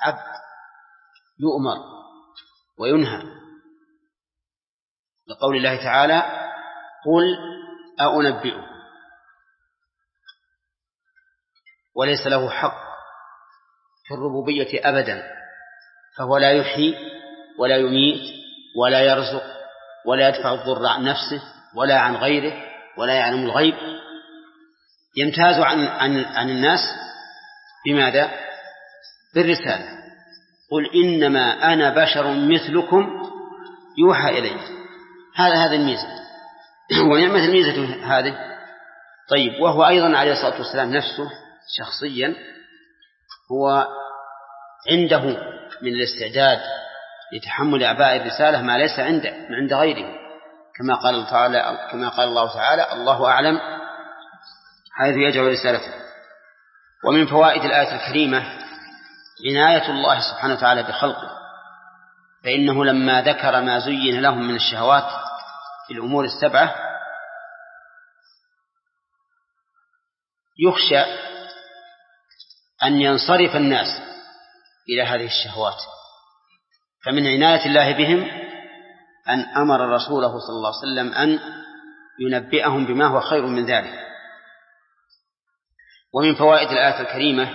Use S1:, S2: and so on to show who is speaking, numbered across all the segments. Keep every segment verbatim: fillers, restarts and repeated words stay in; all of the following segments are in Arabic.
S1: عبد يؤمر وينهى، لقول الله تعالى قل أأنبئكم، وليس له حق في الربوبية أبدا، فهو لا يحيي ولا يميت ولا يرزق ولا يدفع الضر عن نفسه ولا عن غيره ولا يعلم الغيب، يمتاز عن, عن, عن الناس بماذا؟ بالرسالة. قل إنما أنا بشر مثلكم يوحى إلي، هذا هذا الميزة ونعمة الميزة هذه. طيب، وهو أيضا عليه الصلاة والسلام نفسه شخصيا هو عنده من الاستعداد لتحمل أعباء الرسالة ما ليس عنده من عند غيره، كما قال تعالى كما قال الله تعالى الله أعلم حيث يجعل رسالته. ومن فوائد الآية الكريمة عناية الله سبحانه وتعالى بخلقه، فإنه لما ذكر ما زين لهم من الشهوات في الأمور السبعة يخشى أن ينصرف الناس إلى هذه الشهوات، فمن عناية الله بهم أن أمر رسوله صلى الله عليه وسلم أن ينبئهم بما هو خير من ذلك. ومن فوائد الآية الكريمة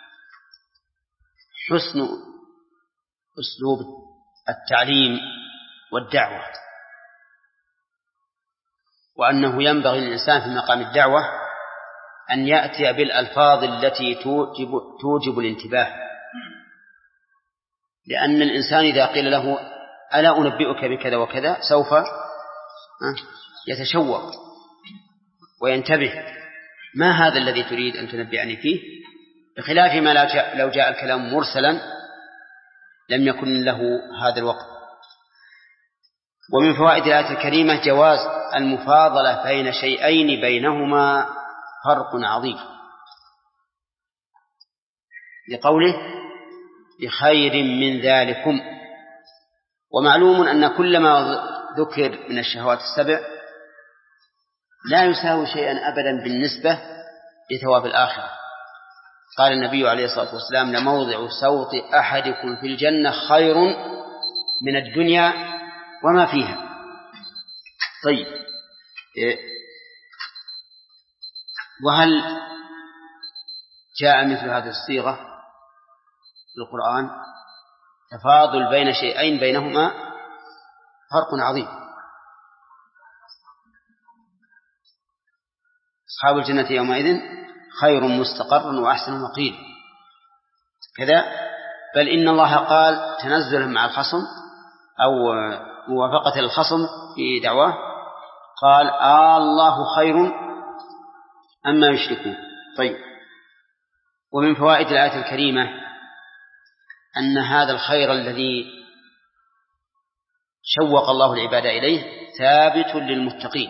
S1: حسن أسلوب التعليم والدعوة، وأنه ينبغي للإنسان في مقام الدعوة أن يأتي بالألفاظ التي توجب, توجب الانتباه، لأن الإنسان إذا قيل له ألا أنبئك بكذا وكذا سوف يتشوق وينتبه، ما هذا الذي تريد أن تنبئني فيه، بخلاف ما لو جاء الكلام مرسلا لم يكن له هذا الوقت. ومن فوائد الآية الكريمة جواز المفاضلة بين شيئين بينهما فرق عظيم، لقوله بخير من ذلكم. ومعلوم أن كل ما ذكر من الشهوات السبع لا يساوي شيئا أبدا بالنسبة لثواب الآخرة. قال النبي عليه الصلاة والسلام لموضع سوط أحدكم في الجنة خير من الدنيا وما فيها. طيب، وهل جاء مثل هذه الصيغة في القرآن؟ تفاضل بين شيئين بينهما فرق عظيم. أصحاب الجنة يومئذ خير مستقر وأحسن مقيل كذا، بل إن الله قال تنزلا مع الخصم أو موافقة الخصم في دعواه قال آه الله خير أما يشركون. طيب، ومن فوائد الآية الكريمة أن هذا الخير الذي شوق الله العباد إليه ثابت للمتقين،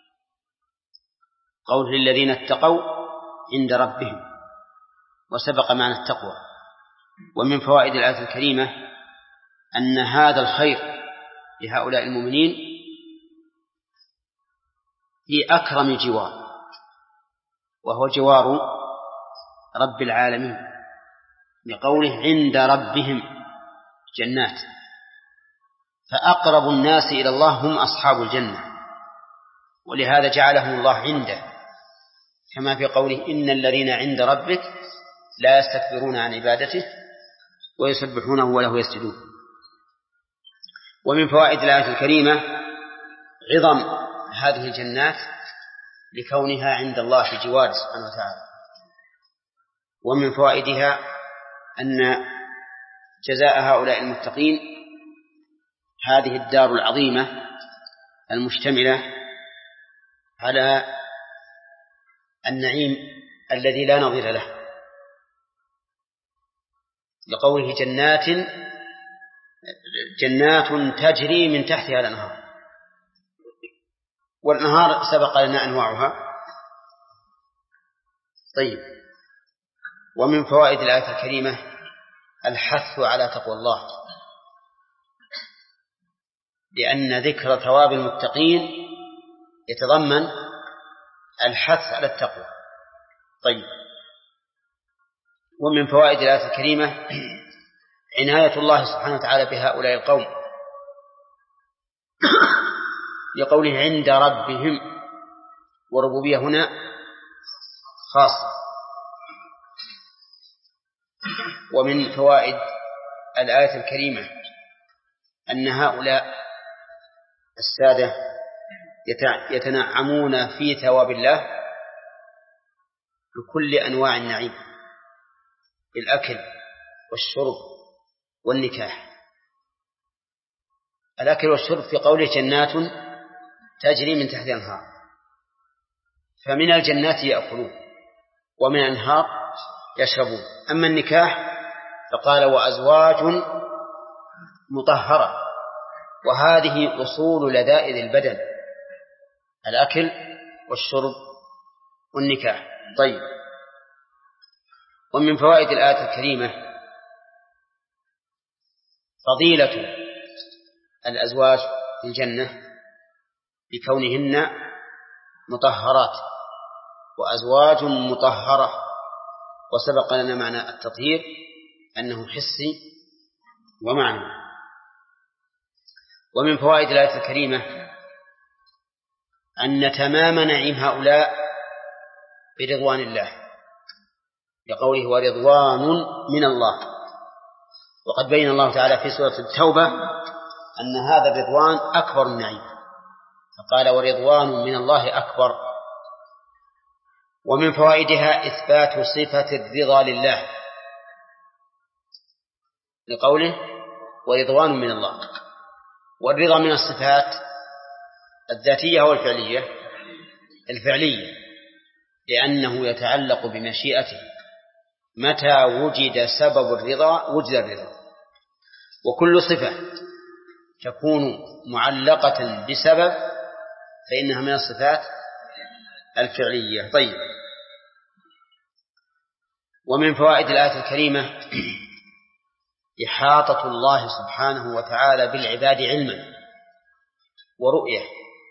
S1: قول للذين اتقوا عند ربهم، وسبق معنى التقوى. ومن فوائد الآية الكريمة أن هذا الخير لهؤلاء المؤمنين في أكرم جوار، وهو جوار رب العالمين، لقوله عند ربهم جنات، فأقرب الناس إلى الله هم أصحاب الجنة، ولهذا جعلهم الله عنده، كما في قوله إن الذين عند ربك لا يستكبرون عن عبادته ويسبحونه وله يسجدون. ومن فوائد الآية الكريمة عظم هذه الجنات لكونها عند الله في جواره سبحانه وتعالى. ومن فوائدها أن جزاء هؤلاء المتقين هذه الدار العظيمة المشتملة على النعيم الذي لا نظير له، لقوله جنات جنات تجري من تحتها الأنهار، والأنهار سبق لنا أنواعها. طيب، ومن فوائد الآية الكريمة الحث على تقوى الله، لأن ذكر ثواب المتقين يتضمن الحث على التقوى. طيب، ومن فوائد الآية الكريمة عناية الله سبحانه وتعالى بهؤلاء القوم لقوله عند ربهم، وربوبية هنا خاصة. ومن فوائد الآية الكريمة أن هؤلاء السادة يتنعمون في ثواب الله بكل أنواع النعيم، بالأكل والشرب والنكاح. الأكل والشرب في قوله جنات تجري من تحت الأنهار، فمن الجنات يأكلون ومن الأنهار يشربون. أما النكاح فقال وأزواج مطهرة، وهذه أصول لذائذ البدن، الأكل والشرب والنكاح. طيب، ومن فوائد الآية الكريمة فضيلة الأزواج في الجنة بكونهن مطهرات وأزواج مطهرة، وسبق لنا معنى التطهير أنه حسي ومعنى. ومن فوائد الآية الكريمة أن تمام نعيم هؤلاء برضوان الله، لقوله ورضوان من الله، وقد بين الله تعالى في سورة التوبة أن هذا الرضوان أكبر النعيم، فقال ورضوان من الله أكبر. ومن فوائدها إثبات صفة الرضا لله، لقوله ورضوان من الله. والرضا من الصفات الذاتية والفعلية، الفعلية، لأنه يتعلق بمشيئته، متى وجد سبب الرضا وجد الرضا. وكل صفة تكون معلقة بسبب فإنها من الصفات الفعلية. طيب، ومن فوائد الآية الكريمة إحاطة الله سبحانه وتعالى بالعباد علما ورؤية،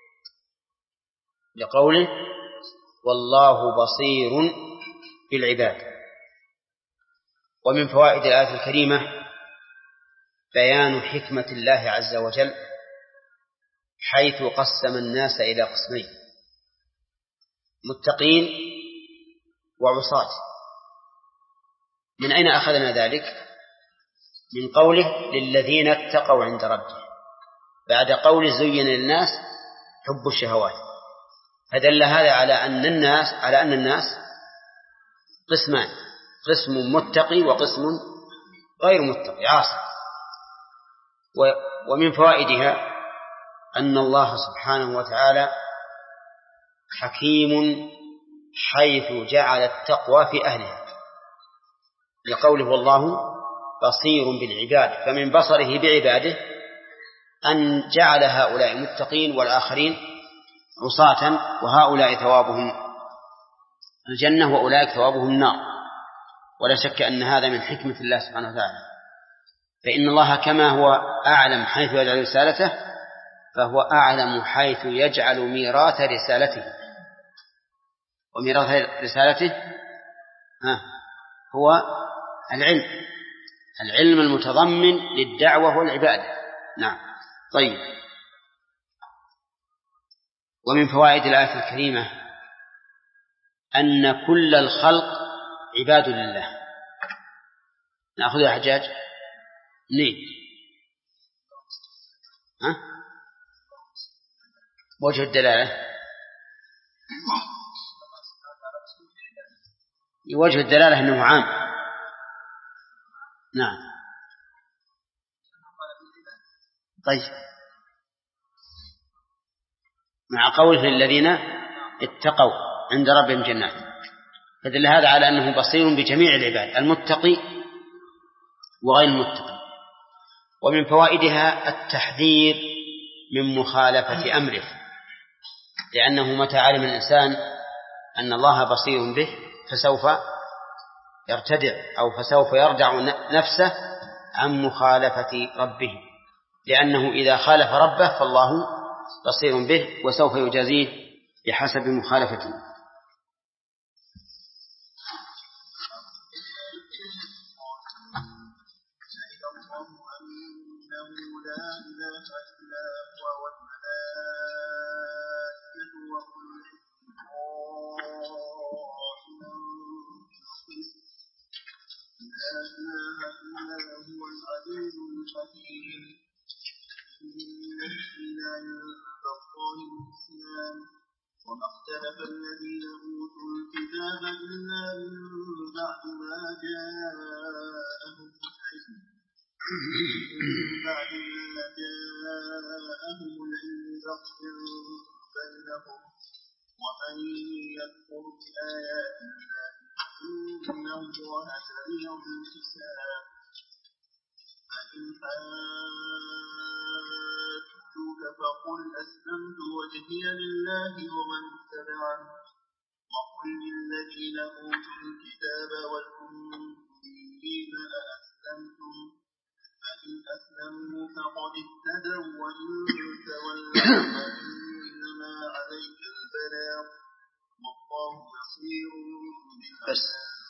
S1: لقوله والله بصير بالعباد. ومن فوائد الآية الكريمة بيان حكمة الله عز وجل حيث قسم الناس إلى قسمين، متقين وعصاة. من أين أخذنا ذلك؟ من قوله للذين اتقوا عند ربهم، بعد قول زين للناس حب الشهوات، فدل هذا على أن الناس على أن الناس قسمان، قسم متقي وقسم غير متقي عاصي. ومن فوائدها أن الله سبحانه وتعالى حكيم حيث جعل التقوى في أهلها، لقوله والله بصير بالعباد، فمن بصره بعباده أن جعل هؤلاء متقين والآخرين عصاة، وهؤلاء ثوابهم الجنة وأولئك ثوابهم النار. ولا شك أن هذا من حكمة الله سبحانه وتعالى، فإن الله كما هو أعلم حيث يجعل رسالته، فهو أعلم حيث يجعل ميراث رسالته. وميراث رسالته هو العلم، العلم المتضمن للدعوة والعبادة. نعم. طيب، ومن فوائد الآية الكريمة أن كل الخلق عباد لله. نأخذ يا حجاج نيت ها؟ وجه الدلالة، وجه الدلالة أنه عام. نعم. طيب، مع قوله الذين اتقوا عند ربهم جنات، فدل هذا على أنه بصير بجميع العباد، المتقي وغير المتقي. ومن فوائدها التحذير من مخالفة أمره، لأنه متى علم الإنسان أن الله بصير به فسوف يرتدع أو فسوف يردع نفسه عن مخالفة ربه، لأنه إذا خالف ربه فالله بصير به وسوف يجازيه بحسب مخالفته.
S2: أنه لا إله إلا هو والملائكة وأولو العلم لا إله إلا هو العزيز الحكيم إن الدين عند الله الإسلام وما اختلف الذين أوتوا الكتاب إلا من بعد ما جاءهم العلم من بعد ما جاءهم العلم بغيا بينهم ومن يكفر بآيات الله إن الله سريع الحساب فإن حاجوك فقل أسلمت وجهي لله ومن اتبعني وقل للذين أوتوا الكتاب والأميين أأسلمتم فإن أسلموا فقد اهتدوا وإن تولوا فإنما عليك البلاغ والله بصير
S1: بس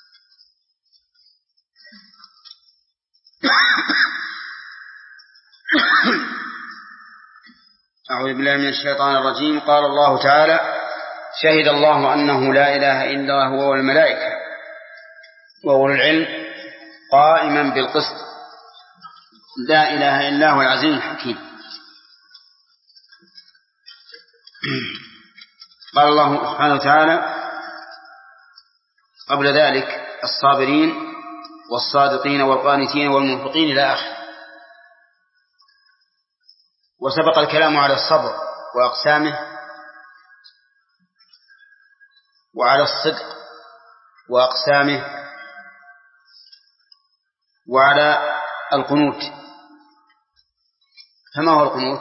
S1: أعوذ بالله من الشيطان الرجيم. قال الله تعالى: شهد الله أنه لا إله إلا هو والملائكة وأولو العلم قائما بالقسط لا إله إلا هو العزيز الحكيم. قال الله سبحانه وتعالى قبل ذلك: الصابرين والصادقين والقانتين والمنفقين إلى آخره. وسبق الكلام على الصبر وأقسامه وعلى الصدق وأقسامه وعلى القنوت. فما هو القنوت؟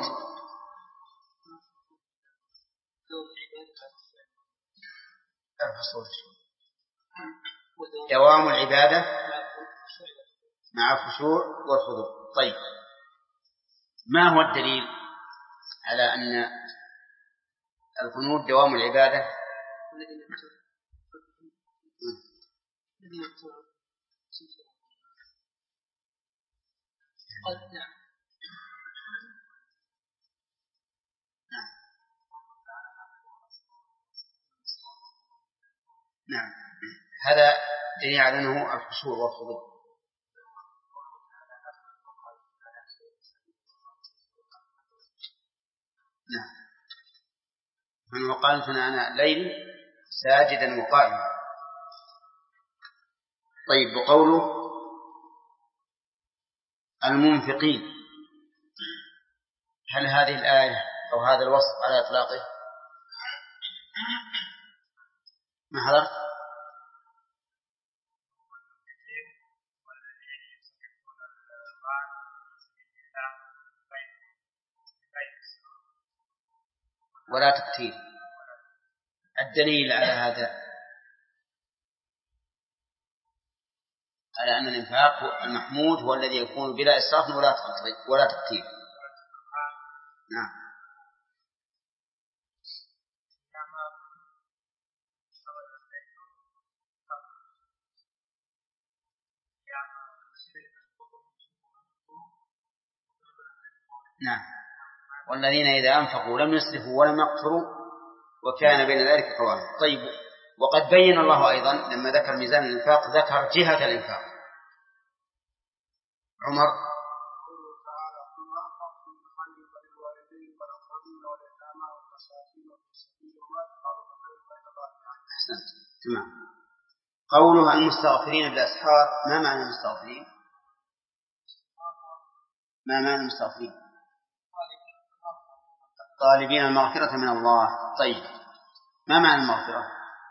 S1: دوام العبادة مع الخشوع والخضوع. طيب، ما هو الدليل على أن القنوت دوام العبادة؟ نعم، هذا دليل على أنه الخشوع والخضوع. نعم، من وقال أنا الليل ساجدا وقائما. طيب، وقوله المنفقين، هل هذه الآية أو هذا الوصف على إطلاقه؟ ما حضرت؟ ولا تكتير. الدليل على هذا على أن الإنفاق المحمود هو الذي يكون بلا إسراف ولا ولا تكتير. نعم. نعم، والذين إذا أنفقوا لم يسرفوا ولم يقتروا وكان بين ذلك قواما. طيب، وقد بين الله أيضا لما ذكر ميزان الإنفاق ذكر جهة الإنفاق. عمر: أحسنت، تمام. قولها المستغفرين بالأسحار، ما معنى المستغفرين؟ ما معنى المستغفرين؟ طالبين المغفرة من الله. طيب، ما معنى المغفرة؟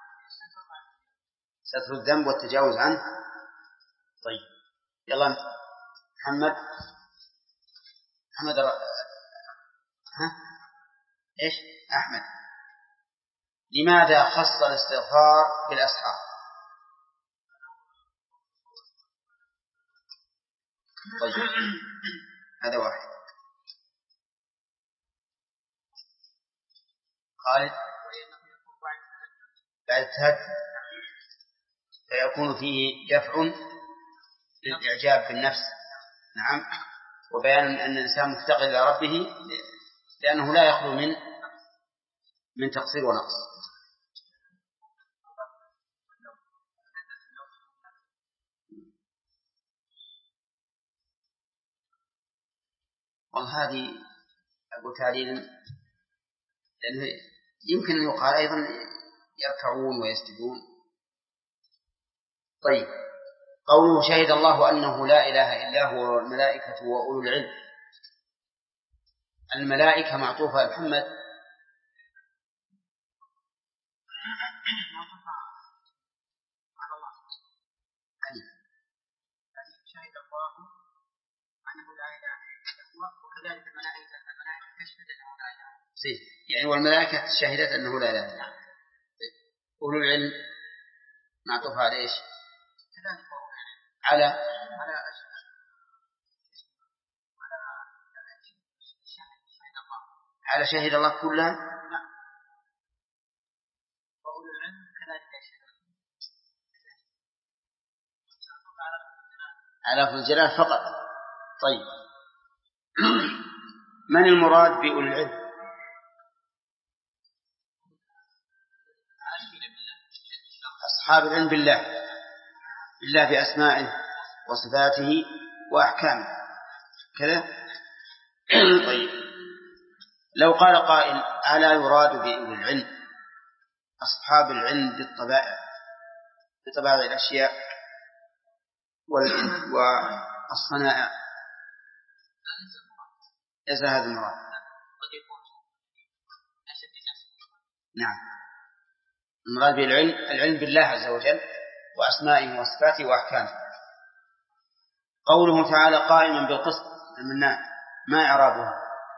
S1: ستر الذنب والتجاوز عنه. طيب، يلا محمد محمد ر... ها إيش أحمد، لماذا خص الاستغفار بالأسحار؟ طيب، هذا واحد. خالد: بعد التهجد فيكون فيه دفع للإعجاب بالنفس. نعم. وبيان أن الإنسان مفتقر إلى ربه لأنه لا يخلو من من تقصير ونقص. وهذه أبو تعليل لأنه يمكن أن يقال أيضا يركعون ويسجدون. طيب، قوله شهد الله أنه لا إله إلا هو والملائكة وأولو العلم. الملائكة معطوفة محمد
S3: شهد الله أنه لا إله إلا هو وكذلك الملائكة الملائكة تشهد أنه لا إله إلا هو.
S1: يعني والملائكة شهدت أنه لا إله إلا هو. أولو العلم معطوف على إيش؟ على على على شهد الله كلها.
S3: وأولو العلم كذلك يشهد
S1: على لفظ الجلال فقط. طيب، من المراد بأولو العلم؟ أصحاب العلم بالله، بالله بأسمائه وصفاته وأحكامه كذا. طيب، لو قال قائل ألا يراد بأولي العلم أصحاب العلم بالطبائع بطبائع الأشياء والصنائع؟ ليس هذا المراد. نعم، المراد بالعلم العلم بالله عز وجل وأسمائه وصفاته وأحكامه. قوله تعالى قائما بالقسط المنان، ما إعرابها؟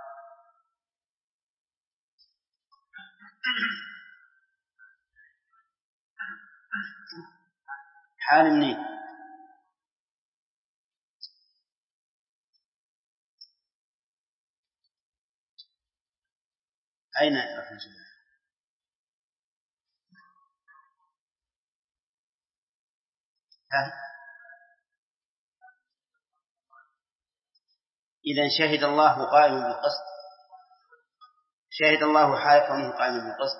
S1: حال منين؟ أين رفع الجملة؟ إذا شهد الله قائما بالقسط، شهد الله حال كونه قائما بالقسط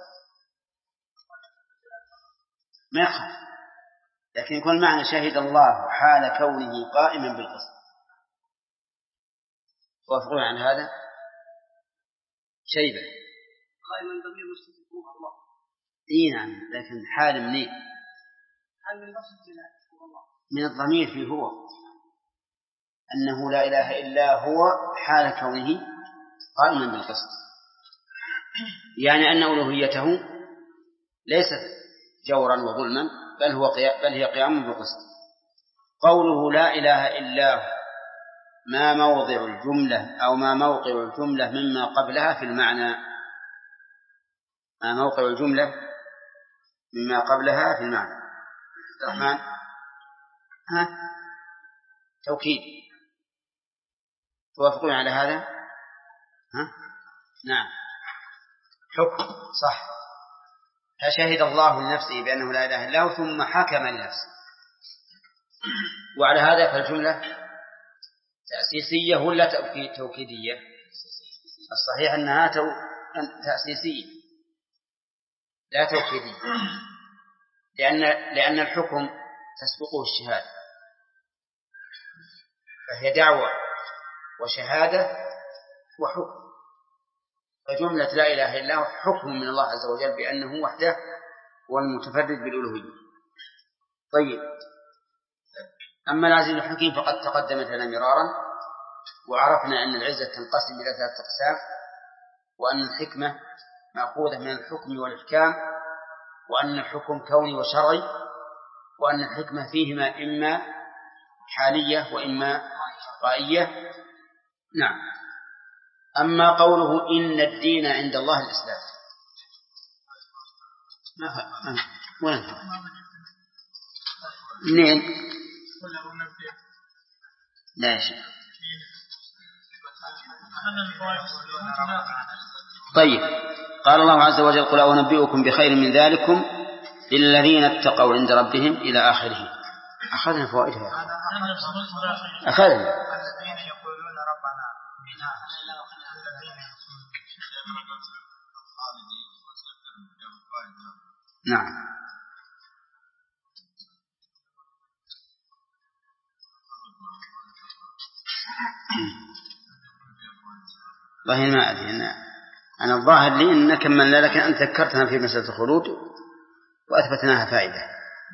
S1: ما يخاف، لكن يكون معنى شهد الله حال كونه قائما بالقسط. وافقون عن هذا شيبة
S3: قائما ضمير مستتر الله.
S1: إيه نعم، لكن حال منين؟
S3: حال من نفس الجلال الله،
S1: من الضمير فيه هو أنه لا إله إلا هو حال كونه قائما بالقسط، يعني أن ألوهيته ليست جورا وظلما بل هو قيام بل هي قيام بالقسط. قوله لا إله إلا هو ما موضع الجملة أو ما موقع الجملة مما قبلها في المعنى؟ ما موقع الجملة مما قبلها في المعنى؟ الرحمن ها توكيد. توافقون على هذا؟ ها؟ نعم، حكم صح. فشهد الله لنفسه بأنه لا إله إلا هو ثم حكم لنفسه، وعلى هذا فالجملة تأسيسية ولا توكيدية؟ الصحيح أنها تو... تأسيسية لا توكيدية، لأن لأن الحكم تسبقه الشهادة، فهي دعوة وشهادة وحكم. فجملة لا إله إلا هو حكم من الله عز وجل بأنه وحده هو المتفرد بالألوهية. طيب، أما العزيز الحكيم فقد تقدمت لنا مرارا، وعرفنا أن العزة تنقسم إلى ثلاثة أقسام، وأن الحكمة مأخوذة من الحكم والإحكام، وأن الحكم كوني وشرعي، وأن الحكمة فيهما إما حالية وإما غائية. نعم. أما قوله إن الدين عند الله الإسلام، وين منين؟ لا شيء. طيب، قال الله عز وجل قل أنبئكم بخير من ذلكم للذين اتقوا عند ربهم إلى آخره. أخذنا فوائدها، أخذنا.
S3: الذين يقولون
S1: نعم. والله ما أدري أنا, أنا الظاهر لي أن كملنا، لكن أنت ذكرتها في مسألة الخلود وأثبتناها فائدة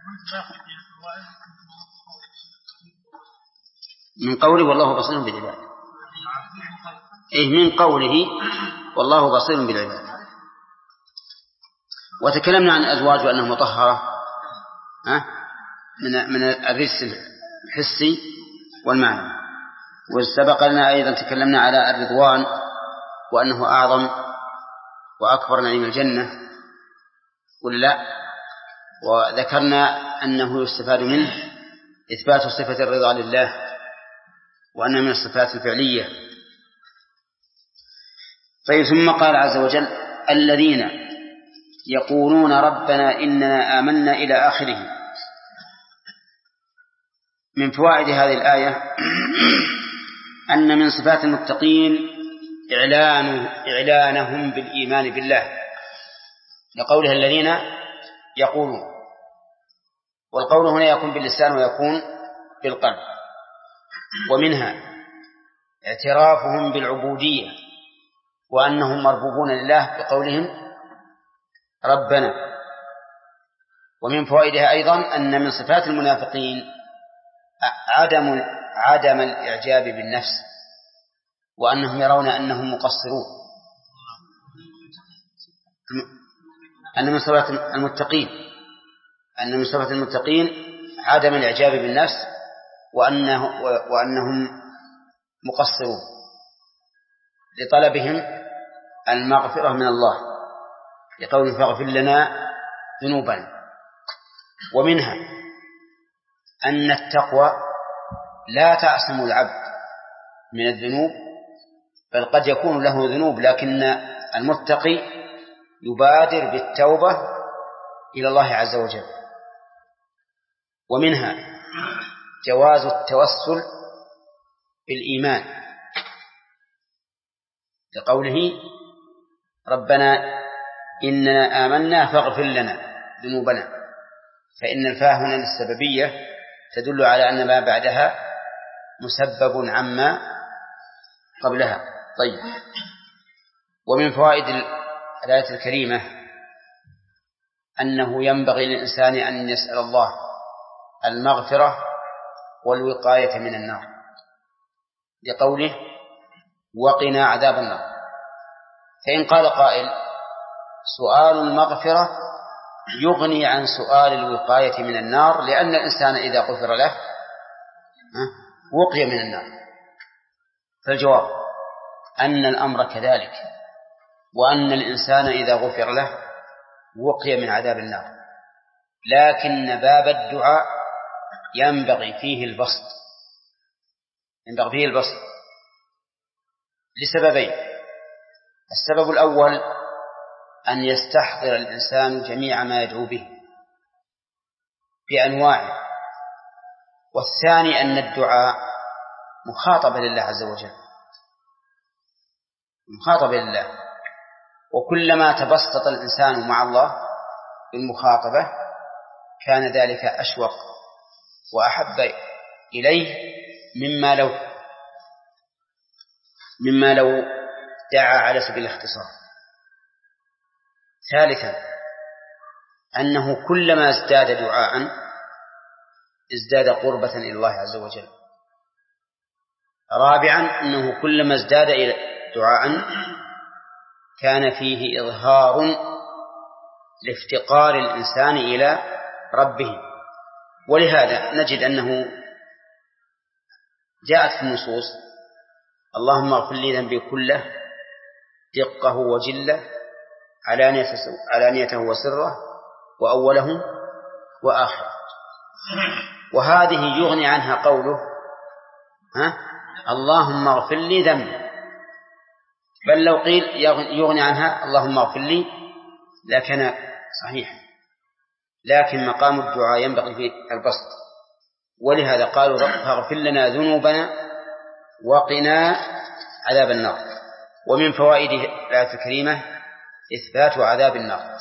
S1: من قوله والله بصير بالعباد. إيه من قوله والله بصير بالعباد. وتكلمنا عن الأزواج وأنها مطهرة من من الرجس الحسي والمعنى. وسبق لنا أيضا تكلمنا على الرضوان وأنه أعظم وأكبر نعيم الجنة ولا، وذكرنا أنه يستفاد منه إثبات صفة الرضا لله وأنه من الصفات الفعلية. طيب ثم قال عز وجل الذين يقولون ربنا إننا آمنا إلى آخره. من فوائد هذه الآية أن من صفات المتقين إعلان إعلانهم بالإيمان بالله لقولها الذين يقولون، والقول هنا يكون باللسان ويكون بالقلب. ومنها اعترافهم بالعبودية وأنهم مربوبون لله بقولهم ربنا. ومن فوائدها أيضا أن من صفات المنافقين عدم عدم الإعجاب بالنفس وأنهم يرون أنهم مقصرون. أن من صفات المتقين أن من صفات المتقين عدم الإعجاب بالنفس وأنه وأنهم مقصرون لطلبهم المغفرة من الله لقول فاغفر لنا ذنوبنا. ومنها أن التقوى لا تعصم العبد من الذنوب، بل قد يكون له ذنوب لكن المتقي يبادر بالتوبة إلى الله عز وجل. ومنها جواز التوسل بالإيمان لقوله ربنا إننا آمنا فاغفر لنا ذنوبنا، فإن الفاء هنا للسببية تدل على أن ما بعدها مسبب عما قبلها. طيب. ومن فوائد الآية الكريمة أنه ينبغي للإنسان أن يسأل الله المغفرة والوقاية من النار لقوله وقنا عذاب النار. فإن قال قائل سؤال المغفرة يغني عن سؤال الوقاية من النار، لأن الإنسان إذا غفر له وقي من النار. فالجواب أن الأمر كذلك، وأن الإنسان إذا غفر له وقي من عذاب النار، لكن باب الدعاء ينبغي فيه البسط ينبغي فيه البسط لسببين. السبب الأول أن يستحضر الإنسان جميع ما يدعو به بأنواعه، والثاني أن الدعاء مخاطبة لله عز وجل مخاطبة لله، وكلما تبسط الإنسان مع الله بالمخاطبة كان ذلك أشوق وأحب إليه مما لو مما لو دعا على سبيل الاختصار. ثالثا أنه كلما ازداد دعاء ازداد قربة إلى الله عز وجل. رابعا أنه كلما ازداد دعاء كان فيه إظهار لافتقار الإنسان إلى ربه. ولهذا نجد أنه جاءت في النصوص اللهم اغفر لي ذنبي كله دقه وجله علانيته وسره وأوله وآخره. وهذه يغني عنها قوله ها اللهم اغفر لي ذنبي، بل لو قيل يغني عنها اللهم اغفر لي لكان صحيح، لكن مقام الدعاء ينبغي فيه البسط. ولهذا قالوا فاغفر لنا ذنوبنا وقنا عذاب النار. ومن فوائد الآية الكريمة إثبات عذاب النار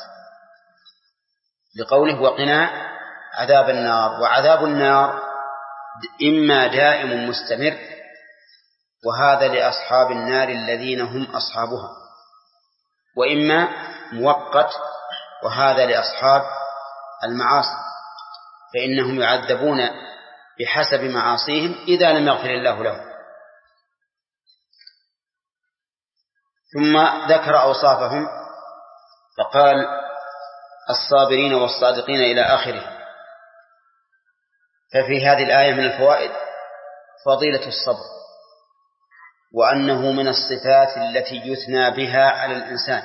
S1: لقوله وقنا عذاب النار. وعذاب النار إما دائم مستمر، وهذا لأصحاب النار الذين هم أصحابها، وإما مؤقت، وهذا لأصحاب المعاصي، فإنهم يعذبون بحسب معاصيهم إذا لم يغفر الله لهم. ثم ذكر أوصافهم فقال الصابرين والصادقين إلى آخره. ففي هذه الآية من الفوائد فضيلة الصبر، وأنه من الصفات التي يثنى بها على الإنسان،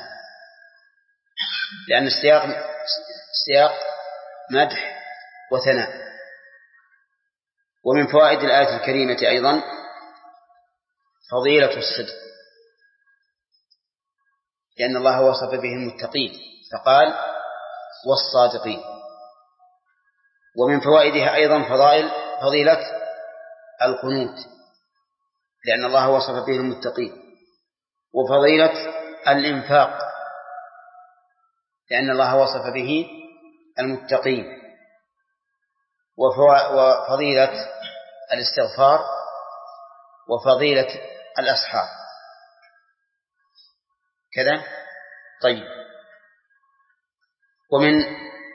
S1: لأن السياق سياق مدح وثناء. ومن فوائد الآية الكريمة أيضا فضيلة الصدق، لأن الله وصف به المتقين فقال والصادقين. ومن فوائدها أيضا فضائل فضيلة القنوت، لأن الله وصف به المتقين. وفضيلة الإنفاق، لأن الله وصف به المتقين. وفضيلة الاستغفار، وفضيلة الأسحار كذا. طيب، ومن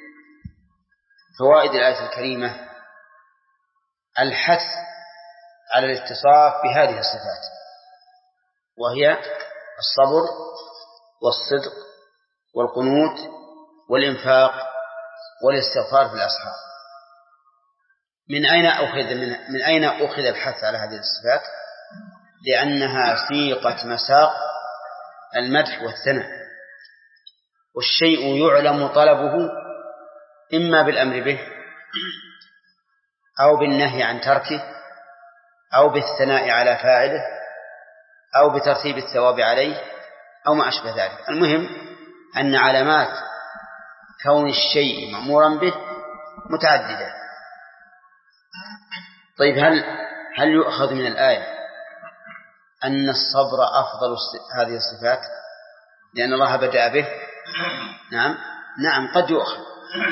S1: فوائد الآية الكريمة الحث على الاتصاف بهذه الصفات، وهي الصبر والصدق والقنوت والإنفاق والاستغفار في الأسحار. من أين أخذ من, من أين أخذ الحث على هذه الصفات؟ لأنها سيقة مساق المدح والثناء، والشيء يعلم طلبه إما بالأمر به أو بالنهي عن تركه أو بالثناء على فاعله أو بترتيب الثواب عليه أو ما أشبه ذلك. المهم أن علامات كون الشيء مأمورا به متعددة. طيب، هل هل يؤخذ من الآية أن الصبر أفضل هذه الصفات لأن الله بدأ به؟ نعم نعم قد يؤخذ،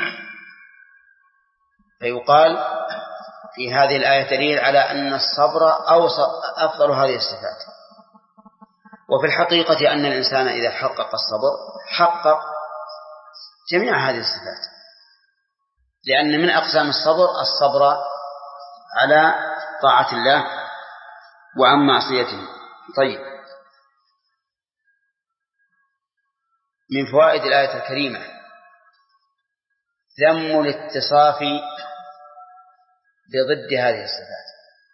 S1: فيقال في هذه الآية دليل على أن الصبر أفضل هذه الصفات. وفي الحقيقة أن الإنسان إذا حقق الصبر حقق جميع هذه الصفات، لأن من أقسام الصبر الصبر على طاعة الله وعن معصيته. طيب، من فوائد الآية الكريمة ذم الاتصاف بضد هذه الصفات،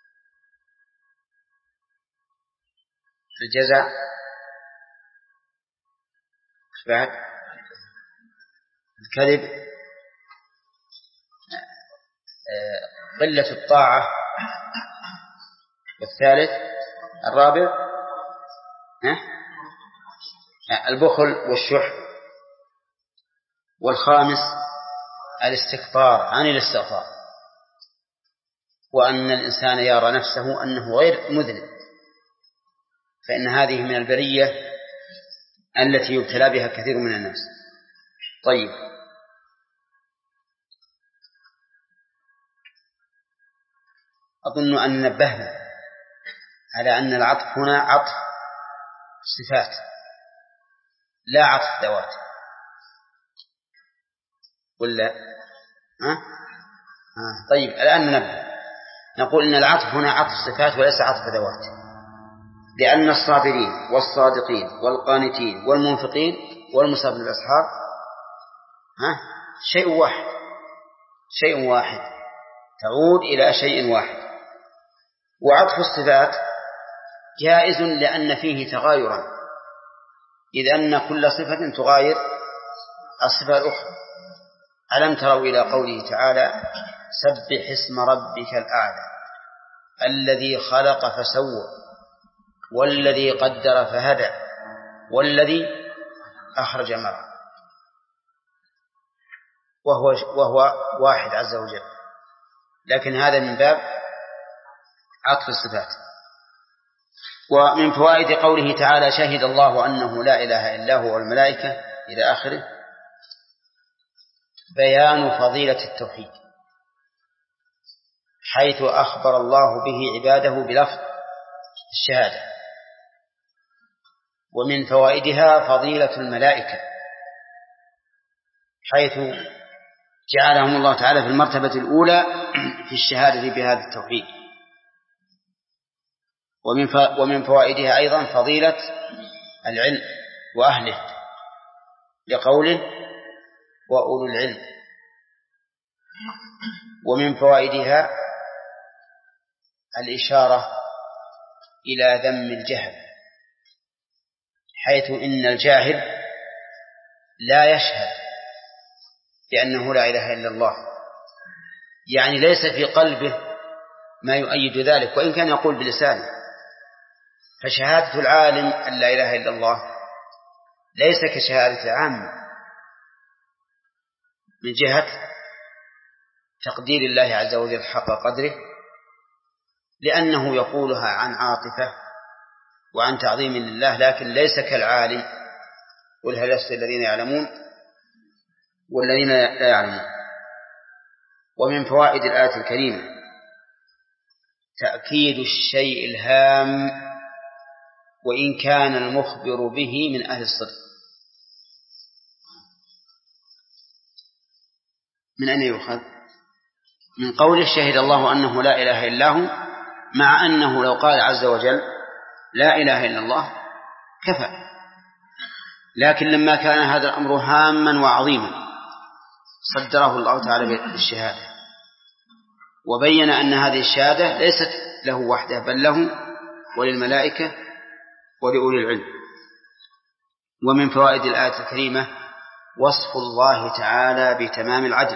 S1: الجزع بعد الكذب، قلة الطاعة، والثالث الرابع البخل والشح، والخامس الاستكبار عن الاستغفار، وأن الإنسان يرى نفسه أنه غير مذنب، فإن هذه من البرية التي يبتلى بها كثير من الناس. طيب، أظن أن نبهنا على أن العطف هنا عطف صفات لا عطف ذوات، ولا ها؟ ها. طيب، الآن ننبه نقول إن العطف هنا عطف صفات وليس عطف ذوات، لأن الصابرين والصادقين والقانتين والمنفقين والمصابين بالأسحار ها شيء واحد شيء واحد تعود إلى شيء واحد. وعطف الصفات جائز لأن فيه تغايرا، إذ أن كل صفة تغاير الصفة الأخرى. ألم تروا إلى قوله تعالى سبح اسم ربك الأعلى الذي خلق فسوى والذي قدر فهدى والذي أخرج مرعى، وهو, وهو واحد عز وجل، لكن هذا من باب عطف الصفات. ومن فوائد قوله تعالى شهد الله أنه لا إله إلا هو والملائكة إلى آخره بيان فضيلة التوحيد، حيث أخبر الله به عباده بلفظ الشهادة. ومن فوائدها فضيلة الملائكة، حيث جعلهم الله تعالى في المرتبة الأولى في الشهادة بهذا التوحيد. ومن فوائدها أيضا فضيلة العلم وأهله، لقوله وأولو العلم. ومن فوائدها الإشارة إلى ذم الجهل، حيث إن الجاهل لا يشهد بأنه لا إله إلا الله، يعني ليس في قلبه ما يؤيد ذلك وإن كان يقول بلسانه. فشهادة العالم أن لا إله إلا الله ليس كشهادة العام من جهة تقدير الله عز وجل حق قدره، لأنه يقولها عن عاطفة وعن تعظيم لله، لكن ليس كالعالم. قل هل يستوي الذين يعلمون والذين لا يعلمون. ومن فوائد الآية الكريمة تأكيد الشيء الهام وإن كان المخبر به من أهل الصدق. من أين يؤخذ؟ من قوله شهد الله أنه لا إله إلا هو، مع أنه لو قال عز وجل لا إله إلا الله كفى، لكن لما كان هذا الأمر هاما وعظيما صدره الله تعالى بالشهادة، وبين أن هذه الشهادة ليست له وحده بل له وللملائكة ولأولي العلم. ومن فوائد الآية الكريمة وصف الله تعالى بتمام العدل،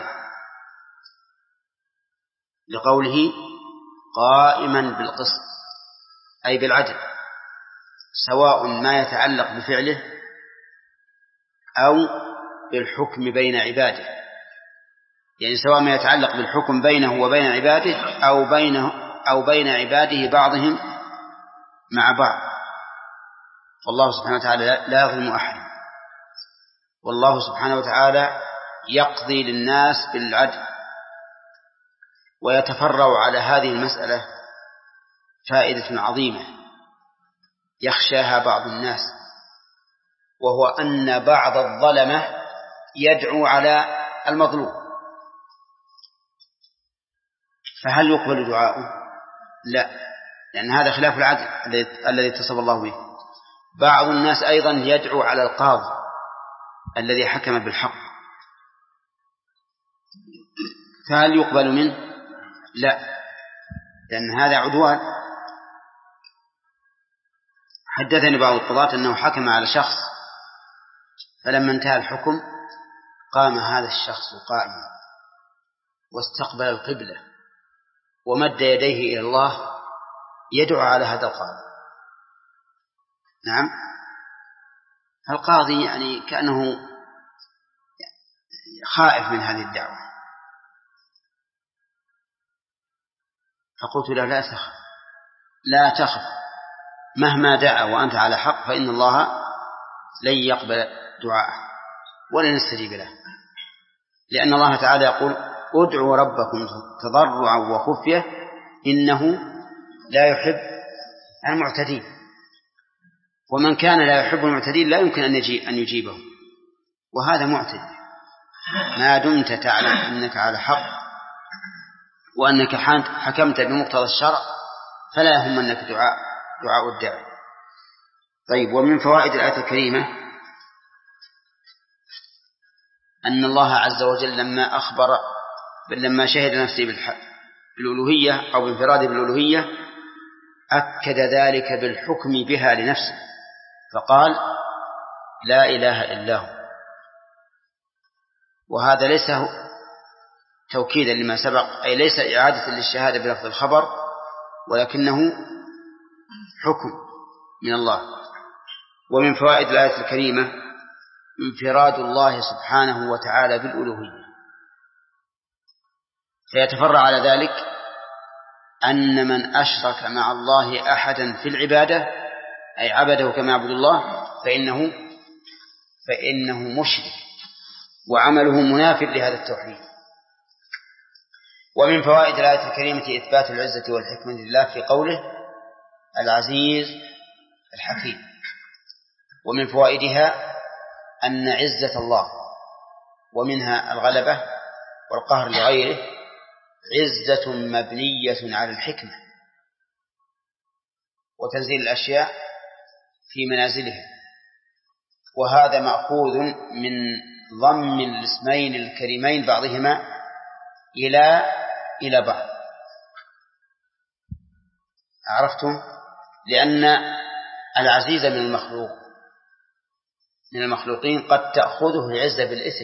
S1: لقوله قائما بالقسط أي بالعدل، سواء ما يتعلق بفعله أو بالحكم بين عباده، يعني سواء ما يتعلق بالحكم بينه وبين عباده أو بينه أو بين عباده بعضهم مع بعض. والله سبحانه وتعالى لا يظلم أحد، والله سبحانه وتعالى يقضي للناس بالعدل. ويتفرع على هذه المسألة فائدة عظيمة يخشاها بعض الناس، وهو أن بعض الظلمة يدعو على المظلوم، فهل يقبل دعاؤه؟ لا، لأن هذا خلاف العدل الذي اتصف الله به. بعض الناس أيضا يدعو على القاضي الذي حكم بالحق، فهل يقبل منه؟ لا، لأن هذا عدوان. حدثني بعض القضاة أنه حكم على شخص، فلما انتهى الحكم قام هذا الشخص قائما واستقبل القبلة ومد يديه إلى الله يدعو على هذا القاضي. نعم، القاضي يعني كأنه خائف من هذه الدعوة، فقلت له لا تخف لا تخف مهما دعا وأنت على حق فإن الله لن يقبل دعاءه ولن يستجيب له، لأن الله تعالى يقول ادعوا ربكم تضرعا وخفية إنه لا يحب المعتدين، ومن كان لا يحب المعتدين لا يمكن أن يجيبه، وهذا معتد ما دمت تعلم أنك على حق وأنك حكمت بمقتضى الشرع فلا يهمنك دعاء دعاء الداعي. طيب، ومن فوائد الآية الكريمة أن الله عز وجل لما أخبر لما شهد نفسه بالألوهية أو بانفراده بالألوهية أكد ذلك بالحكم بها لنفسه، فقال لا إله إلا هو، وهذا ليس توكيدا لما سبق، أي ليس إعادة للشهادة بلفظ الخبر، ولكنه حكم من الله. ومن فوائد الآية الكريمة انفراد الله سبحانه وتعالى بالألوهية، فيتفرع على ذلك أن من أشرك مع الله أحدا في العبادة أي عبده كما يعبد الله فإنه فإنه مشرك وعمله منافر لهذا التوحيد. ومن فوائد الآية الكريمة إثبات العزة والحكمة لله في قوله العزيز الحكيم. ومن فوائدها أن عزة الله ومنها الغلبة والقهر لغيره عزة مبنية على الحكمة وتنزيل الأشياء في منازلها، وهذا مأخوذ من ضم الاسمين الكريمين بعضهما إلى إلى بعض. عرفتم؟ لأن العزيز من المخلوق من المخلوقين قد تأخذه العزة بالإثم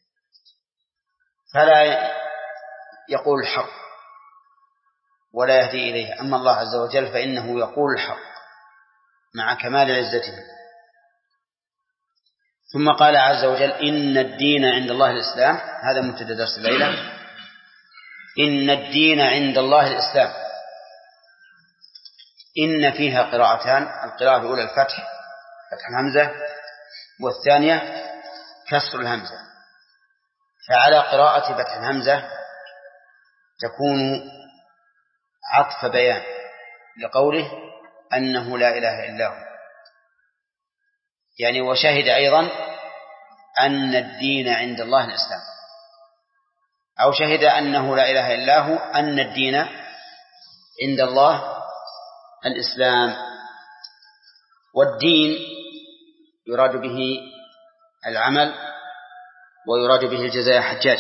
S1: فلا يقول الحق ولا يهدي إليه، أما الله عز وجل فإنه يقول الحق مع كمال عزته. ثم قال عز وجل إن الدين عند الله الإسلام، هذا مبتدأ درس الليلة. إن الدين عند الله الإسلام، إن فيها قراءتان، القراءة الأولى الفتح فتح الهمزة، والثانية كسر الهمزة. فعلى قراءة فتح الهمزة تكون عطف بيان لقوله أنه لا إله إلا هو، يعني وشهد أيضا أن الدين عند الله الإسلام، أو شهد أنه لا إله إلا هو أن الدين عند الله الإسلام. والدين يراد به العمل ويراد به الجزاء. حجاج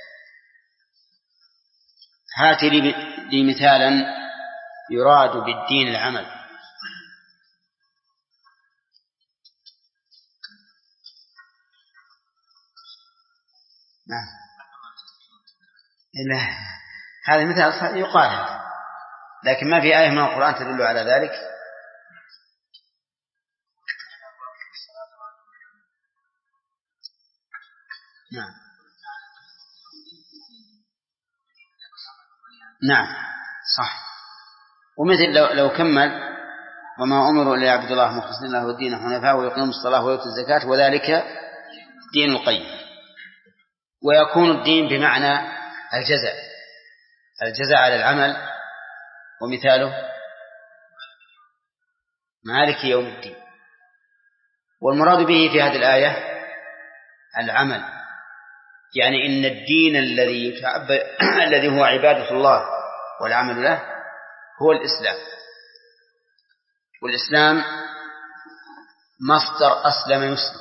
S1: هات لي مثالا يراد بالدين العمل. نعم إلا هذا مثال يقال، لكن ما في آية من القرآن تدل على ذلك. نعم نعم صح. ومثل لو, لو كمل وما أمروا إلا يعبدوا الله مخلصين له الدين حنفاء ويقيموا الصلاة ويؤتوا الزكاة وذلك دين القيم. ويكون الدين بمعنى الجزاء الجزاء على العمل، ومثاله مالك يوم الدين. والمراد به في هذه الآية العمل، يعني إن الدين الذي يتعبد الذي هو عبادة الله والعمل له هو الإسلام. والإسلام مصدر أسلم يسلم،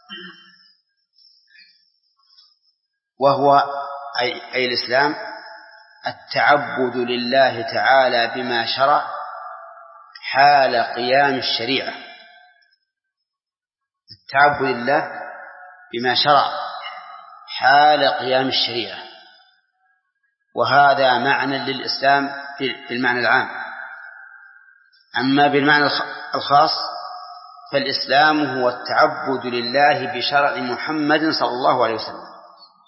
S1: وهو أي, أي الإسلام التعبد لله تعالى بما شرع حال قيام الشريعة. التعبد لله بما شرع حال قيام الشريعة، وهذا معنى للإسلام في المعنى العام. أما بالمعنى الخاص فالإسلام هو التعبد لله بشرع محمد صلى الله عليه وسلم.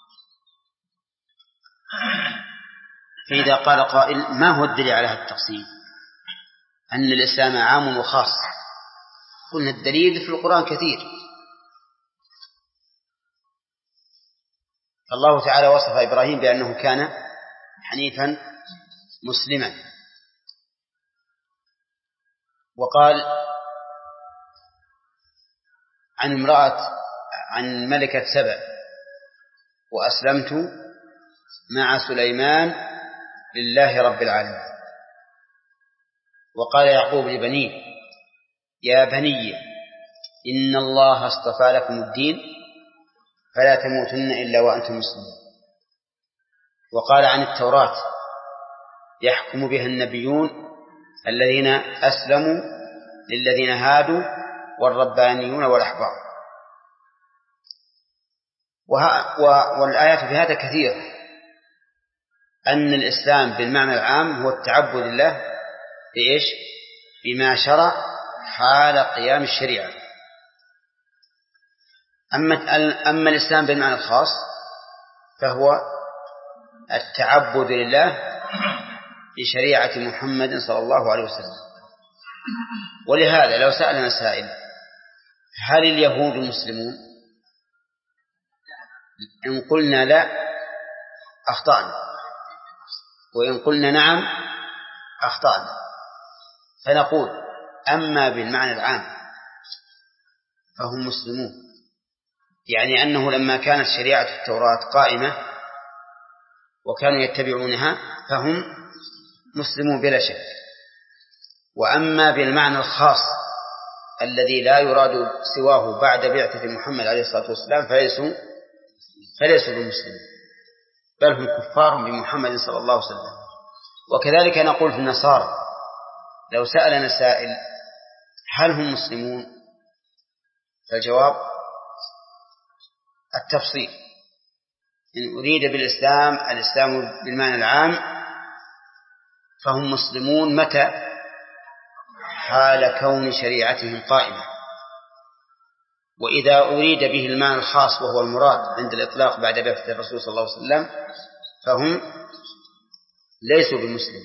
S1: فإذا قال قائل ما هو الدليل على هذا التقسيم أن الإسلام عام وخاص؟ قلنا الدليل في القرآن كثير. الله تعالى وصف إبراهيم بأنه كان حنيفا مسلما، وقال عن امرأة عن ملكة سبأ وأسلمت مع سليمان لله رب العالمين. وقال يعقوب لبنيه يا بني إن الله اصطفى لكم الدين فلا تموتن إلا وأنتم مسلمون. وقال عن التوراة يحكم بها النبيون الذين أسلموا للذين هادوا والربانيون والأحبار. والآيات في هذا كثير. أن الإسلام بالمعنى العام هو التعبد لله بإيش؟ بما شرع حال قيام الشريعة. أما, أما الإسلام بالمعنى الخاص فهو التعبد لله بشريعة محمد صلى الله عليه وسلم. ولهذا لو سألنا سائل هل اليهود مسلمون؟ إن قلنا لا أخطأنا، وإن قلنا نعم أخطأنا. فنقول أما بالمعنى العام فهم مسلمون، يعني أنه لما كانت شريعة التوراة قائمة وكانوا يتبعونها فهم مسلمون بلا شك. وأما بالمعنى الخاص الذي لا يراد سواه بعد بعثة محمد عليه الصلاة والسلام فليسوا فليسوا بمسلمين، بل هم كفار بمحمد صلى الله عليه وسلم. وكذلك نقول في النصارى لو سألنا سائل هل هم مسلمون؟ فالجواب التفصيل. إن أريد بالإسلام الإسلام بالمعنى العام فهم مسلمون متى؟ حال كون شريعتهم قائمة. وإذا أريد به المعنى الخاص وهو المراد عند الإطلاق بعد بعثة الرسول صلى الله عليه وسلم فهم ليسوا بمسلم.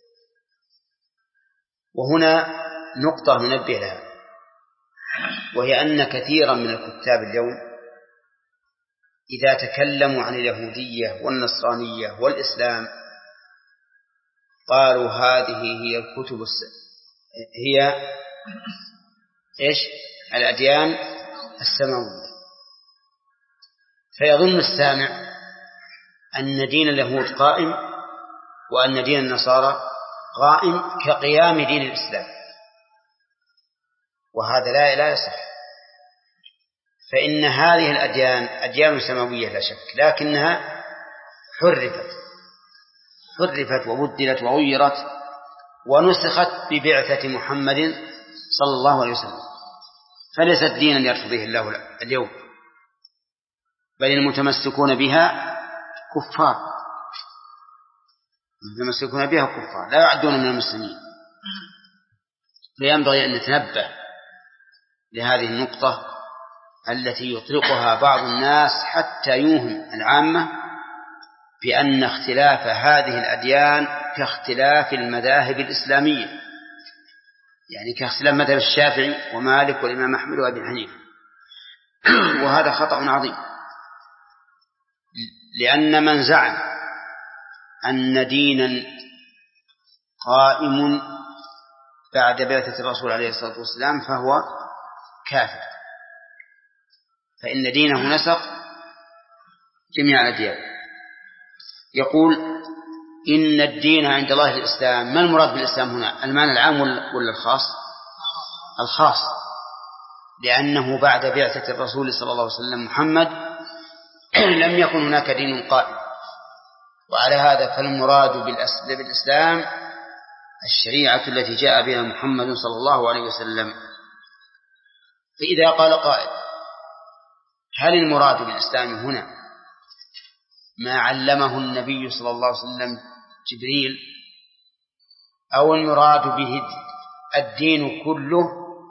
S1: وهنا نقطة ننبه لها، وهي أن كثيرا من الكتاب اليوم إذا تكلموا عن اليهودية والنصرانية والإسلام قالوا هذه هي الكتب الس... هي إيش؟ الأديان السماوية. فيظن السامع أن دين اليهود قائم وأن دين النصارى قائم كقيام دين الإسلام، وهذا لا لا يصح. فإن هذه الأديان أديان سماوية لا شك، لكنها حرفت حرفت وبدلت وغيرت ونسخت ببعثة محمد صلى الله عليه وسلم، فليست دينا يرتضيه الله اليوم، بل المتمسكون بها كفار المتمسكون بها كفار لا يعدون من المسلمين. فينبغي أن نتنبه لهذه النقطة التي يطلقها بعض الناس حتى يوهم العامة بأن اختلاف هذه الأديان كاختلاف المذاهب الإسلامية، يعني كاختلاف مذهب الشافعي ومالك والإمام أحمد وأبي حنيفة. وهذا خطأ عظيم، لأن من زعم أن دينا قائم بعد بعثة الرسول عليه الصلاة والسلام فهو كافر، فإن دينه نسخ جميع الأديان. يقول إن الدين عند الله الإسلام. ما المراد بالإسلام هنا؟ المعنى العام ولا الخاص؟ الخاص، لأنه بعد بعثة الرسول صلى الله عليه وسلم محمد لم يكن هناك دين قائم. وعلى هذا فالمراد بالإسلام الشريعة التي جاء بها محمد صلى الله عليه وسلم. فإذا قال قائل هل المراد بالإسلام هنا ما علمه النبي صلى الله عليه وسلم جبريل، أو المراد به الدين كله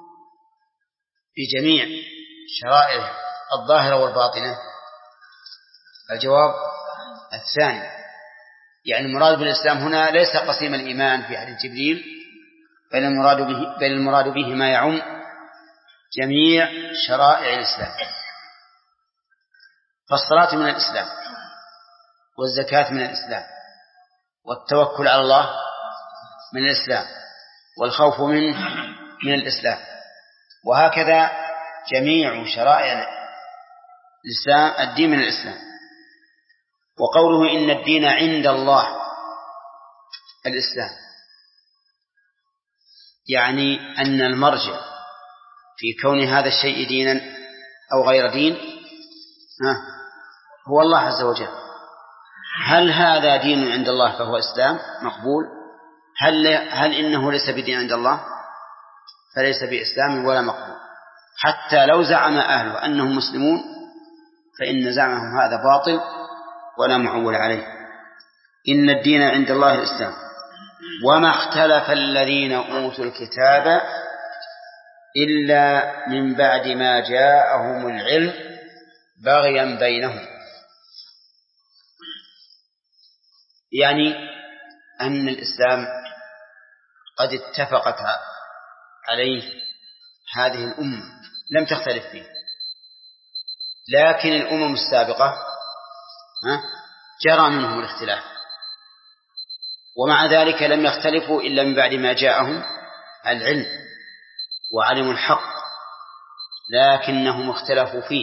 S1: بجميع شرائعه الظاهرة والباطنة؟ الجواب الثاني، يعني المراد بالإسلام هنا ليس قسيم الإيمان في حديث جبريل، بل المراد به, بل المراد به ما يعم جميع شرائع الإسلام. فالصلاة من الإسلام، والزكاة من الإسلام، والتوكل على الله من الإسلام، والخوف منه من الإسلام، وهكذا جميع شرائع الإسلام الدين من الإسلام. وقوله إن الدين عند الله الإسلام يعني أن المرجع في كون هذا الشيء دينا أو غير دين هو الله عز وجل. هل هذا دين عند الله فهو إسلام مقبول؟ هل, هل إنه ليس بدين عند الله فليس بإسلام ولا مقبول، حتى لو زعم أهله أنهم مسلمون فإن زعمهم هذا باطل ولا معول عليه. إن الدين عند الله الإسلام وما اختلف الذين أوتوا الكتاب إلا من بعد ما جاءهم العلم بغيا بينهم، يعني أن الإسلام قد اتفقت عليه هذه الأمة لم تختلف فيه، لكن الأمم السابقة جرى منهم الاختلاف، ومع ذلك لم يختلفوا إلا من بعد ما جاءهم العلم وعلموا الحق، لكنهم اختلفوا فيه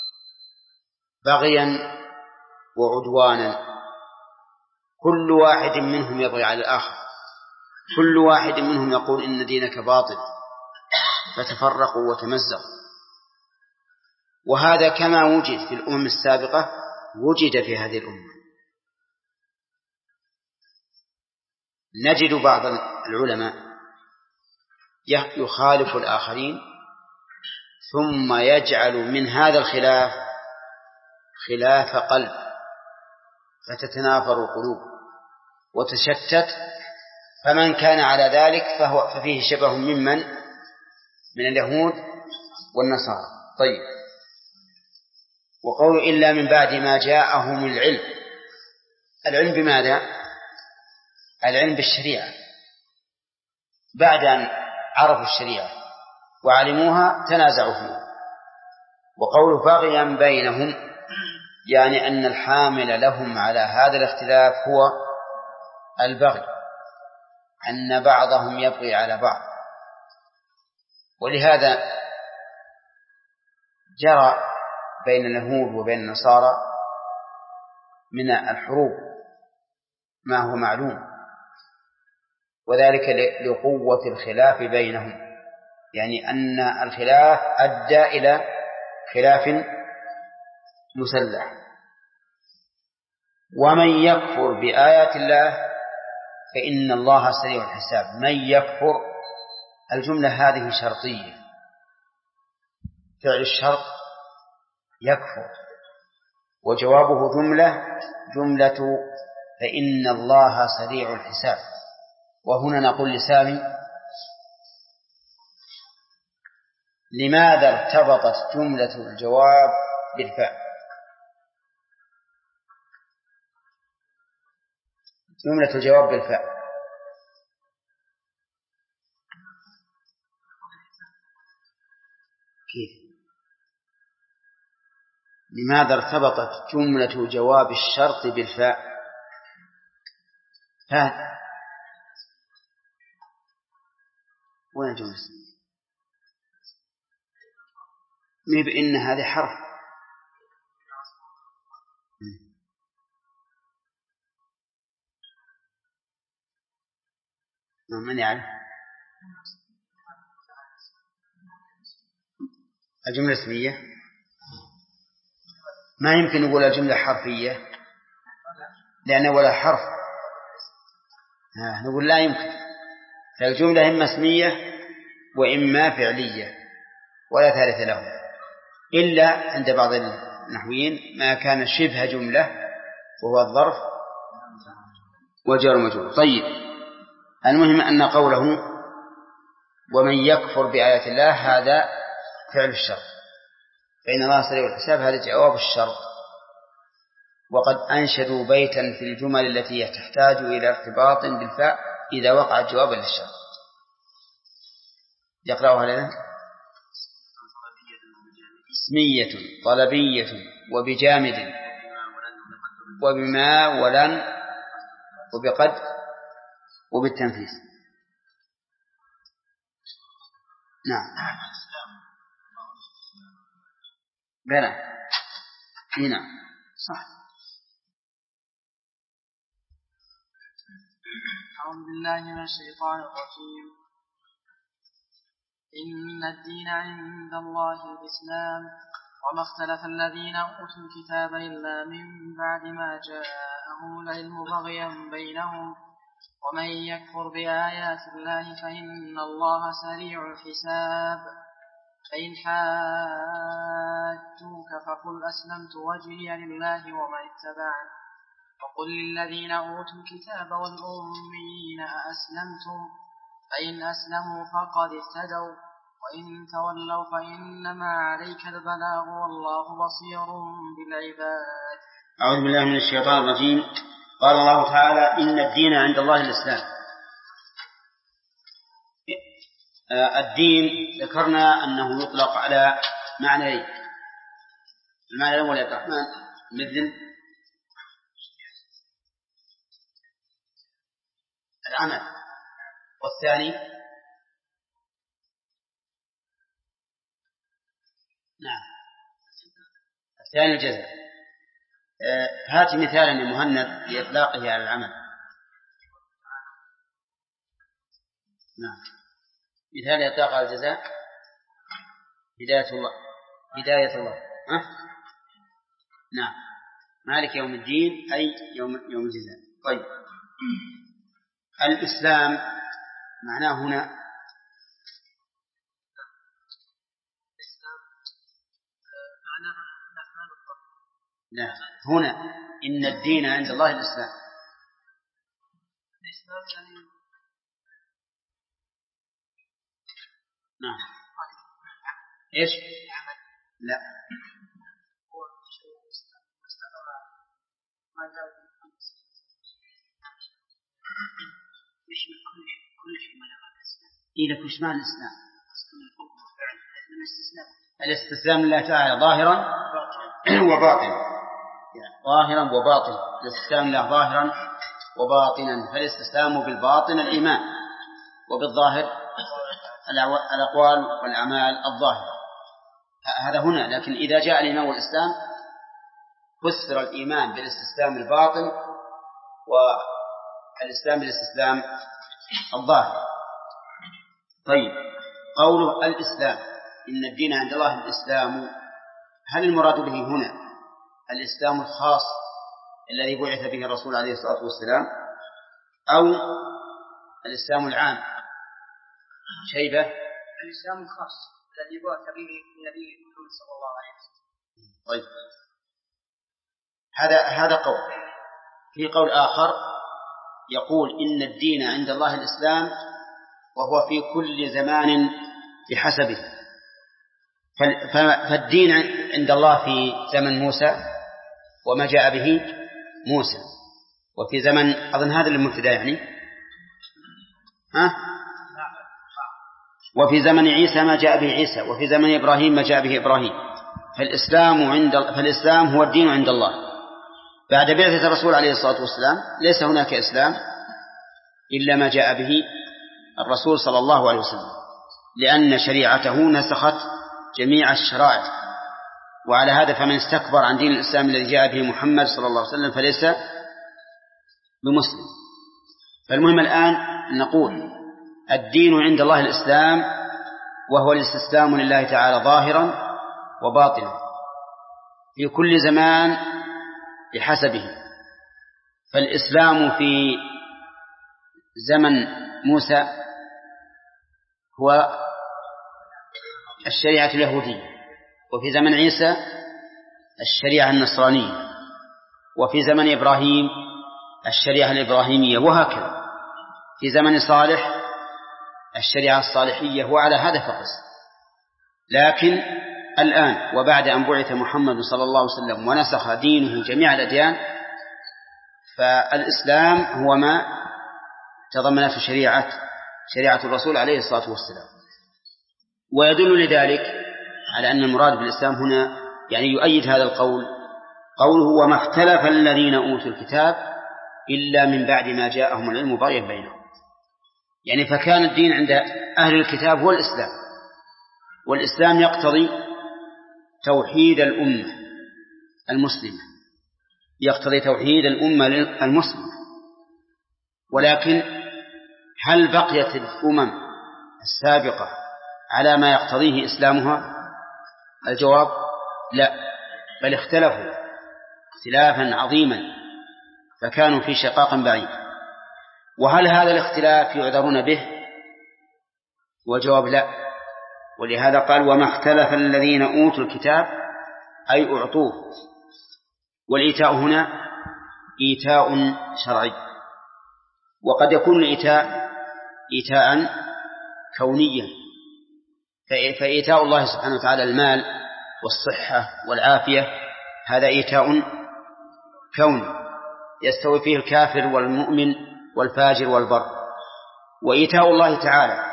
S1: بغيا وعدوانا، كل واحد منهم يبغي على الآخر، كل واحد منهم يقول إن دينك باطل، فتفرقوا وتمزقوا. وهذا كما وجد في الأمم السابقة وجد في هذه الأمة. نجد بعض العلماء يخالف الآخرين ثم يجعل من هذا الخلاف خلاف قلب، فتتنافر القلوب وتشتت، فمن كان على ذلك فهو ففيه شبه ممن من اليهود والنصارى. طيب، وقول إلا من بعد ما جاءهم العلم، العلم بماذا؟ العلم بالشريعة، بعد أن عرفوا الشريعة وعلموها تنازعوا فيها. وقول بغيا بينهم يعني أن الحامل لهم على هذا الاختلاف هو البغي، أن بعضهم يبغي على بعض. ولهذا جرى بين اليهود وبين النصارى من الحروب ما هو معلوم، وذلك لقوة الخلاف بينهم، يعني أن الخلاف أدى إلى خلاف مسلح. ومن يكفر بآيات الله فإن الله سريع الحساب. من يكفر، الجملة هذه شرطية، فعل الشرط يكفر، وجوابه جملة جملة فإن الله سريع الحساب. وهنا نقول لسامي: لماذا ارتبطت جملة الجواب بالفعل؟ جملة الجواب بالفعل كيف؟ لماذا ارتبطت جملة جواب الشرط بالفاء؟ هذا وين جملة؟ مي بإن هذه حرف. من يعرف؟ الجملة اسمية، ما يمكن نقول الجملة حرفية لأن ولا حرف. نقول لا يمكن، فالجملة إما اسمية وإما فعلية ولا ثالث له، إلا عند بعض النحويين ما كان شبه جملة وهو الظرف وجار ومجرور. طيب، المهم أن قوله ومن يكفر بآيات الله هذا فعل الشرط، فإن الله سريع الحساب هذا جواب الشرط. وقد أنشدوا بيتا في الجمل التي تحتاج إلى ارتباط بالفاء إذا وقعت جوابا للشرط. يقرأها لنا: اسمية طلبية وبجامد وبما ولن وبقد وبالتنفيذ. نعم بلى هنا صح.
S4: أعوذ بالله من الشيطان الرجيم. إن الدين عند الله الإسلام وما اختلف الذين أوتوا الكتاب إلا من بعد ما جاءهم العلم بغيا بينهم ومن يكفر بآيات الله فإن الله سريع الحساب. فإن حاجوك فقل أسلمت وجهي لله ومن اتبعني وقل للذين أوتوا الكتاب والأميين أأسلمتم فإن أسلموا فقد اهتدوا وإن تولوا فإنما عليك البلاغ والله بصير بالعباد.
S1: أعوذ بالله من الشيطان الرجيم. قال الله تعالى: إن الدين عند الله الإسلام. الدين ذكرنا أنه يطلق على معنيين. المعنى الأول يا الرحمن مثل العمل، والثاني نعم الثاني الجزاء. هات مثالا يا مهند لإطلاقه على العمل. نعم مثال إطلاق على الجزاء هداية الله. هداية الله أه؟ نعم مالك يوم الدين أي يوم يوم الجزاء. طيب الإسلام معناه هنا لا هنا إن الدين عند الله الإسلام. نعم إيش لا إذا كش معنى الإسلام الاستسلام لله تعالى ظاهرا وباطنا. ظاهرا وباطنا الاستسلام لله ظاهرا وباطنا. فالاستسلام بالباطن الإيمان، وبالظاهر الأقوال والأعمال الظاهرة. هذا هنا. لكن إذا جاء الإيمان والإسلام فسر الإيمان بالاستسلام الباطن والإسلام بالاستسلام الظاهر. طيب قوله الإسلام إن الدين عند الله الإسلام، هل المراد به هنا الإسلام الخاص الذي بعث به الرسول عليه الصلاة والسلام أو الإسلام العام؟ شيبة
S3: الإسلام الخاص الذي بعث به النبي محمد صلى الله عليه وسلم.
S1: طيب هذا هذا قول. في قول آخر يقول إن الدين عند الله الإسلام وهو في كل زمان بحسبه. فالدين عند الله في زمن موسى وما جاء به موسى، وفي زمن أظن هذا المبتدأ يعني ها وفي زمن عيسى ما جاء به عيسى، وفي زمن إبراهيم ما جاء به إبراهيم. فالإسلام عند فالإسلام هو الدين عند الله. بعد بعثة الرسول عليه الصلاة والسلام ليس هناك إسلام إلا ما جاء به الرسول صلى الله عليه وسلم، لأن شريعته نسخت جميع الشرائع. وعلى هذا فمن استكبر عن دين الإسلام الذي جاء به محمد صلى الله عليه وسلم فليس بمسلم. فالمهم الآن نقول الدين عند الله الإسلام، وهو الاستسلام لله تعالى ظاهرا وباطنا في كل زمان بحسبه. فالإسلام في زمن موسى هو الشريعة اليهودية، وفي زمن عيسى الشريعة النصرانية، وفي زمن إبراهيم الشريعة الإبراهيمية، وهكذا في زمن صالح الشريعة الصالحية. وعلى هذا فقس. لكن الآن وبعد أن بعث محمد صلى الله عليه وسلم ونسخ دينه جميع الأديان، فالإسلام هو ما تضمنته شريعة شريعة الرسول عليه الصلاة والسلام. ويدل لذلك على أن المراد بالإسلام هنا يعني يؤيد هذا القول قوله وما اختلف الذين أوتوا الكتاب إلا من بعد ما جاءهم العلم بغيا بينهم. يعني فكان الدين عند أهل الكتاب هو الإسلام، والإسلام يقتضي توحيد الأمة المسلمة، يقتضي توحيد الأمة المسلمة. ولكن هل بقيت الأمم السابقة على ما يقتضيه إسلامها؟ الجواب لا، بل اختلفوا اختلافا عظيما، فكانوا في شقاق بعيد. وهل هذا الاختلاف يعذرون به؟ والجواب لا. ولهذا قال وما اختلف الذين أوتوا الكتاب أي أعطوه. والإيتاء هنا إيتاء شرعي، وقد يكون الإيتاء إيتاء كونيا، فإيتاء الله سبحانه وتعالى المال والصحة والعافية هذا إيتاء كوني يستوي فيه الكافر والمؤمن والفاجر والبر. وإيتاء الله تعالى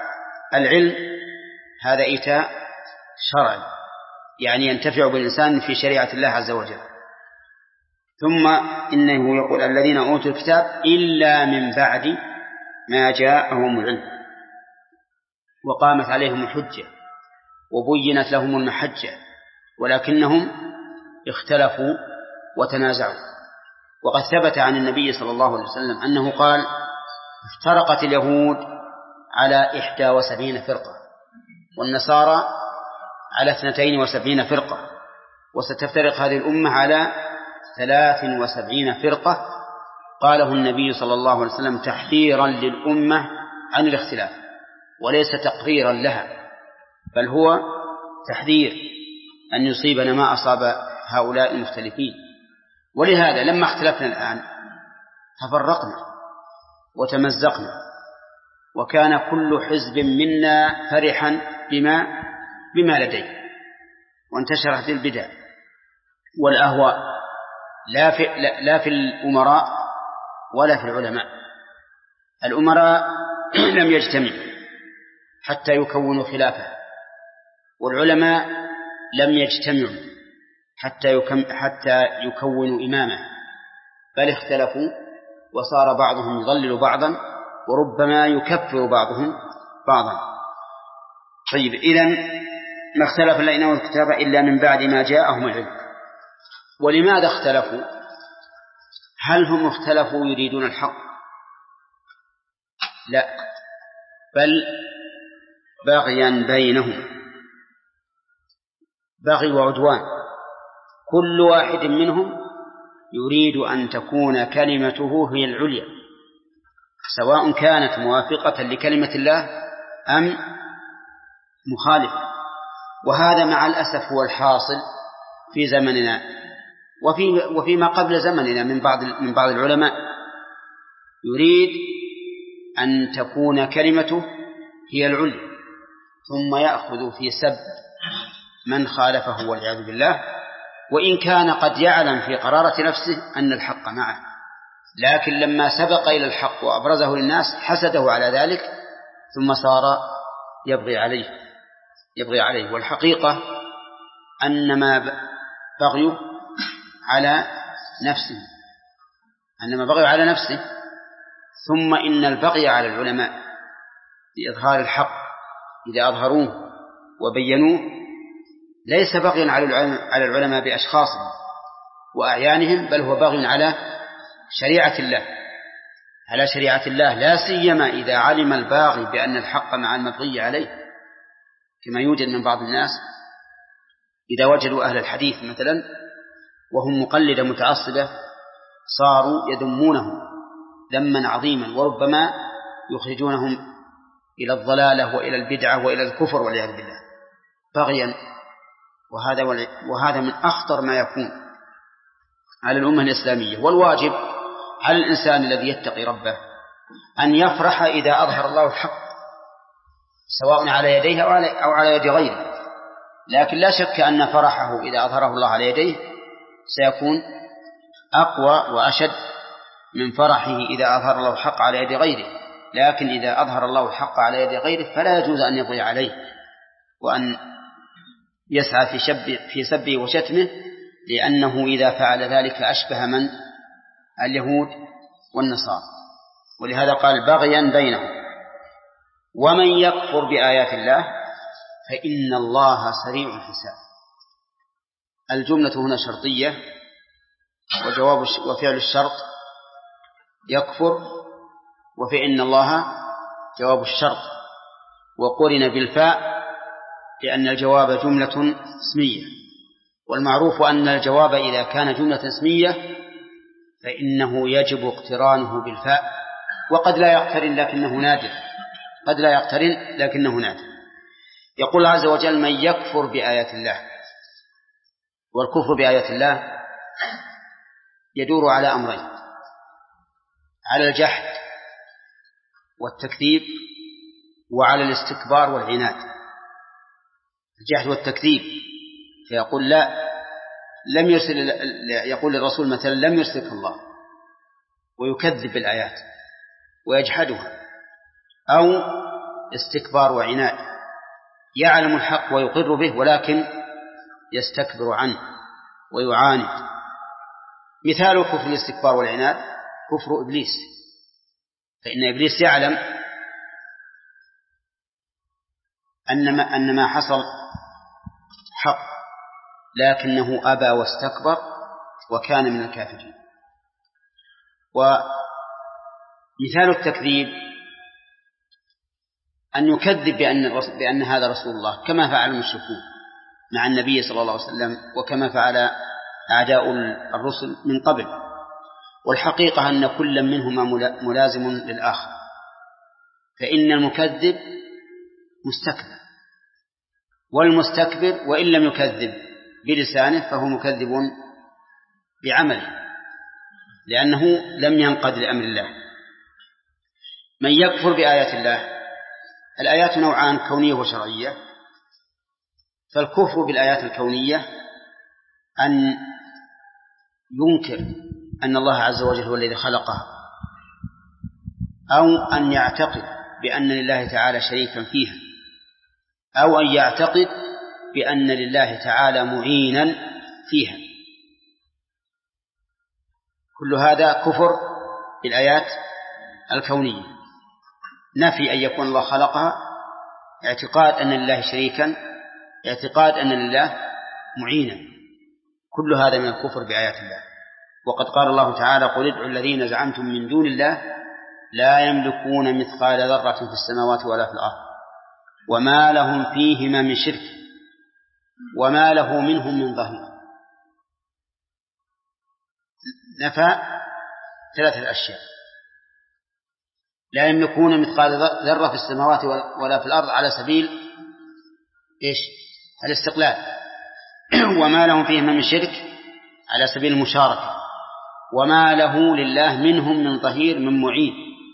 S1: العلم هذا إيتاء شرعي، يعني ينتفع بالإنسان في شريعة الله عز وجل. ثم إنه يقول الذين أوتوا الكتاب إلا من بعد ما جاءهم العلم وقامت عليهم الحجة وبينت لهم المحجة ولكنهم اختلفوا وتنازعوا. وقد ثبت عن النبي صلى الله عليه وسلم أنه قال افترقت اليهود على إحدى وسبعين فرقة والنصارى على اثنتين وسبعين فرقة وستفترق هذه الأمة على ثلاث وسبعين فرقة. قاله النبي صلى الله عليه وسلم تحذيرا للأمة عن الاختلاف وليس تقريرا لها، بل هو تحذير أن يصيبنا ما أصاب هؤلاء المختلفين. ولهذا لما اختلفنا الآن تفرقنا وتمزقنا وكان كل حزب منا فرحا بما بما لديه، وانتشرت البدع والأهواء لا في, لا في الأمراء ولا في العلماء. الأمراء لم يجتمعوا حتى يكونوا خلافة، والعلماء لم يجتمعوا حتى يكم حتى يكونوا إمامة، بل اختلفوا وصار بعضهم يضلل بعضا وربما يكفر بعضهم بعضا. طيب، إذن ما اختلف الذين أوتوا الكتاب إلا من بعد ما جاءهم العلم. ولماذا اختلفوا؟ هل هم اختلفوا يريدون الحق؟ لا، بل بغيا بينهم، بغي وعدوان. كل واحد منهم يريد أن تكون كلمته هي العليا، سواء كانت موافقة لكلمة الله أم مخالفة. وهذا مع الأسف هو الحاصل في زمننا وفي وفيما قبل زمننا من بعض من بعض العلماء، يريد أن تكون كلمته هي العليا ثم يأخذ في سب من خالفه والعياذ بالله، وإن كان قد يعلم في قرارة نفسه أن الحق معه، لكن لما سبق إلى الحق وأبرزه للناس حسده على ذلك ثم صار يبغي عليه يبغي عليه والحقيقة أنما بغيه على نفسه أنما بغي على نفسه ثم إن البغي على العلماء بإظهار الحق إذا أظهروه وبينوه ليس بغيا على العلماء بأشخاصهم وأعيانهم، بل هو بغي على شريعة الله على شريعة الله لا سيما إذا علم الباغي بأن الحق مع المبغي عليه، كما يوجد من بعض الناس إذا وجدوا أهل الحديث مثلا وهم مقلدة متعصبة صاروا يذمونهم ذما عظيما وربما يخرجونهم إلى الضلالة وإلى البدعة وإلى الكفر والعياذ بالله بغيا. وهذا وهذا من أخطر ما يكون على الأمة الإسلامية. والواجب على الإنسان الذي يتقي ربه أن يفرح إذا أظهر الله الحق سواء على يديه أو على يد غيره، لكن لا شك أن فرحه إذا أظهره الله على يديه سيكون أقوى وأشد من فرحه إذا أظهر الله الحق على يد غيره. لكن إذا أظهر الله الحق على يد غيره فلا يجوز أن يبغي عليه وأن يسعى في, شب في سبه وشتمه، لأنه إذا فعل ذلك أشبه من اليهود والنصارى. ولهذا قال بغيا بينهم. ومن يكفر بآيات الله فإن الله سريع الحساب. الجملة هنا شرطية وجواب وفعل الشرط يكفر، وفإن الله جواب الشرط، وقرن بالفاء لأن الجواب جملة اسمية، والمعروف أن الجواب إذا كان جملة اسمية فإنه يجب اقترانه بالفاء، وقد لا يقترن لكنه نادر قد لا يقترن لكنه نادر. يقول عز وجل من يكفر بآيات الله. والكفر بآيات الله يدور على أمرين: على الجحد والتكذيب وعلى الاستكبار والعناد. الجحد والتكذيب فيقول لا لم يرسل يقول للرسول مثلا لم يرسلك الله ويكذب بالآيات ويجحدها، أو استكبار وعناد، يعلم الحق ويقر به ولكن يستكبر عنه ويعاند. مثال كفر الاستكبار والعناد كفر إبليس، فإن إبليس يعلم أن ما, أن ما حصل حق، لكنه أبى واستكبر وكان من الكافرين. ومثال التكذيب أن يكذب بأن, بأن هذا رسول الله، كما فعل المشركون مع النبي صلى الله عليه وسلم، وكما فعل أعداء الرسل من قبل. والحقيقة أن كل منهما ملازم للآخر، فإن المكذب مستكبر، والمستكبر وإن لم يكذب بلسانه فهو مكذب بعمله، لأنه لم ينقد لأمر الله. من يكفر بآيات الله، الآيات نوعان، كونية وشرعية. فالكفر بالآيات الكونية أن ينكر أن الله عز وجل هو الذي خلقه، أو أن يعتقد بأن لله تعالى شريكا فيها، أو أن يعتقد بأن لله تعالى معينا فيها. كل هذا كفر بالآيات الكونية. نفي أن يكون الله خلقها، اعتقاد أن لله شريكا، اعتقاد أن لله معينا، كل هذا من الكفر بآيات الله. وقد قال الله تعالى: قل ادعوا الذين زعمتم من دون الله لا يملكون مثقال ذرة في السماوات ولا في الأرض وما لهم فيهما من شرك وما له منهم من ظهير. نفى ثلاثة أشياء: لا يملكون مثقال ذرة في السماوات ولا في الأرض على سبيل إيش؟ الاستقلال، وما لهم فيهما من شرك على سبيل المشاركة، وما له لله منهم من ظهير من معين.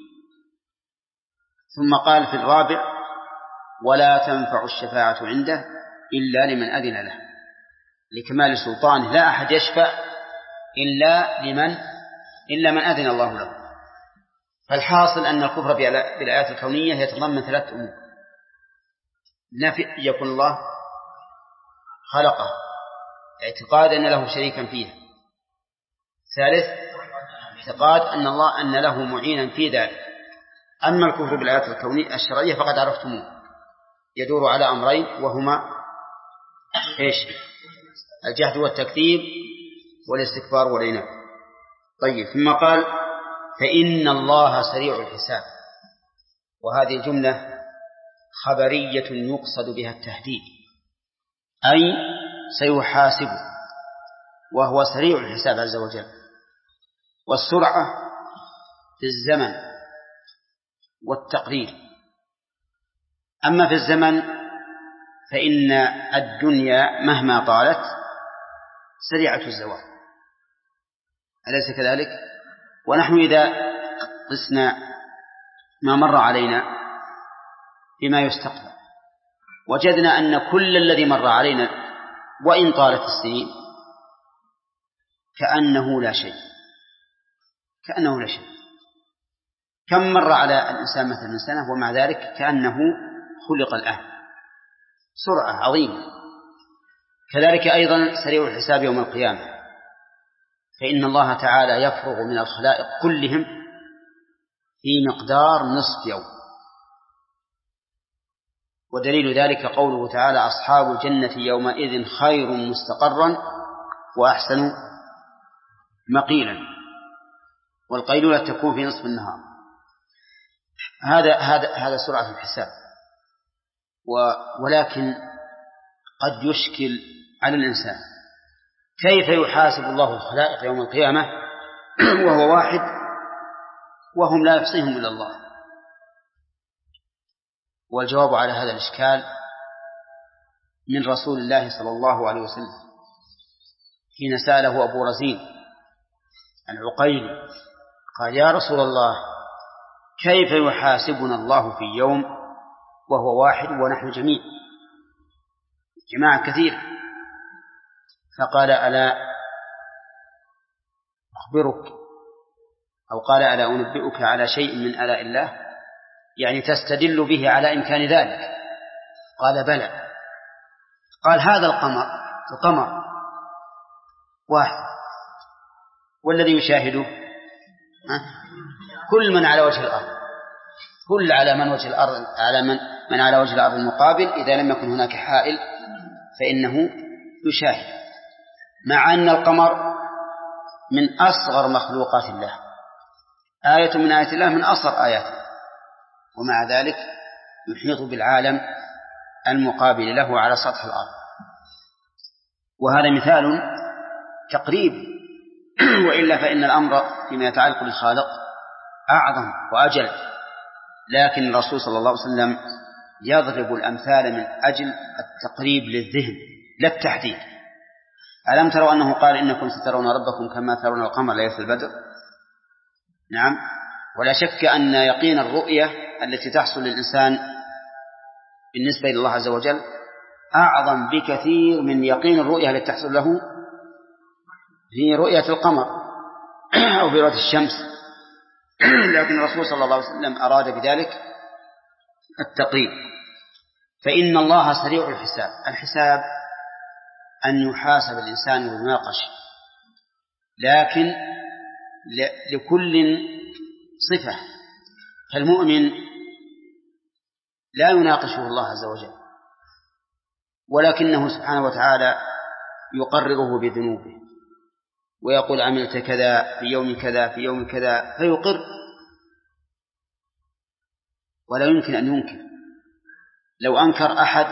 S1: ثم قال في الرابع: ولا تنفع الشفاعة عنده إلا لمن أذن له لكمال سلطانه، لا أحد يشفع إلا لمن إلا من أذن الله له. فالحاصل أن الكفر بالآيات الكونية يتضمن ثلاث أمور: نفي يكون الله خلقه، اعتقاد أن له شريكا فيها، ثالث اعتقاد أن الله أن له معينا في ذلك. أما الكفر بالآيات الكونية الشرعية فقد عرفتموه، يدور على أمرين، وهما إيش؟ الجهد والتكذيب والاستكبار والعناد. طيب، ثم قال: فإن الله سريع الحساب. وهذه الجملة خبرية يقصد بها التهديد، أي سيحاسب، وهو سريع الحساب عز وجل. والسرعة في الزمن والتقدير. أما في الزمن فإن الدنيا مهما طالت سريعة الزوال، أليس كذلك؟ ونحن إذا قسنا ما مر علينا بما يستقبل وجدنا أن كل الذي مر علينا وإن طالت السنين كأنه لا شيء، كأنه لا شيء. كم مر على الإنسان مثلا سنة ومع ذلك كأنه خلق الآن، سرعة عظيمة. كذلك أيضا سريع الحساب يوم القيامة، فإن الله تعالى يفرغ من الخلائق كلهم في مقدار نصف يوم. ودليل ذلك قوله تعالى: أصحاب الجنة يومئذ خير مستقرا وأحسن مقيلا. والقيلولة تكون في نصف النهار. هذا هذا هذا سرعة الحساب. ولكن قد يشكل على الإنسان كيف يحاسب الله الخلائق يوم القيامة وهو واحد وهم لا يحصيهم إلا الله. والجواب على هذا الإشكال من رسول الله صلى الله عليه وسلم حين سأله أبو رزين العقيلي قال: يا رسول الله، كيف يحاسبنا الله في يوم وهو واحد ونحن جميع جماعة كثير؟ فقال: ألا أخبرك أو قال: ألا أنبئك على شيء من آلاء الله؟ يعني تستدل به على إمكان ذلك؟ قال بلى. قال هذا القمر القمر واحد، والذي يشاهده كل من على وجه الأرض، كل على من وجه الأرض على من من على وجه الأرض المقابل، إذا لم يكن هناك حائل فإنه يشاهد، مع أن القمر من أصغر مخلوقات الله، آية من آيات الله، من أصغر آياته، ومع ذلك يحيط بالعالم المقابل له على سطح الأرض. وهذا مثال تقريب، وإلا فإن الأمر فيما يتعلق بالخالق أعظم وأجل، لكن الرسول صلى الله عليه وسلم يضرب الأمثال من أجل التقريب للذهن لا التحديد. ألم تروا أنه قال إنكم سترون ربكم كما ترون القمر ليلة البدر؟ نعم. ولا شك أن يقين الرؤية التي تحصل للإنسان بالنسبة إلى الله عز وجل أعظم بكثير من يقين الرؤية التي تحصل له في رؤية القمر أو في رؤية الشمس. لكن الرسول صلى الله عليه وسلم أراد بذلك التقريب. فإن الله سريع الحساب. الحساب أن يحاسب الإنسان ويناقش، لكن لكل صفة. فالمؤمن لا يناقشه الله عز وجل، ولكنه سبحانه وتعالى يقرره بذنوبه ويقول عملت كذا في يوم كذا في يوم كذا، فيقر ولا يمكن أن ينكر. لو أنكر أحد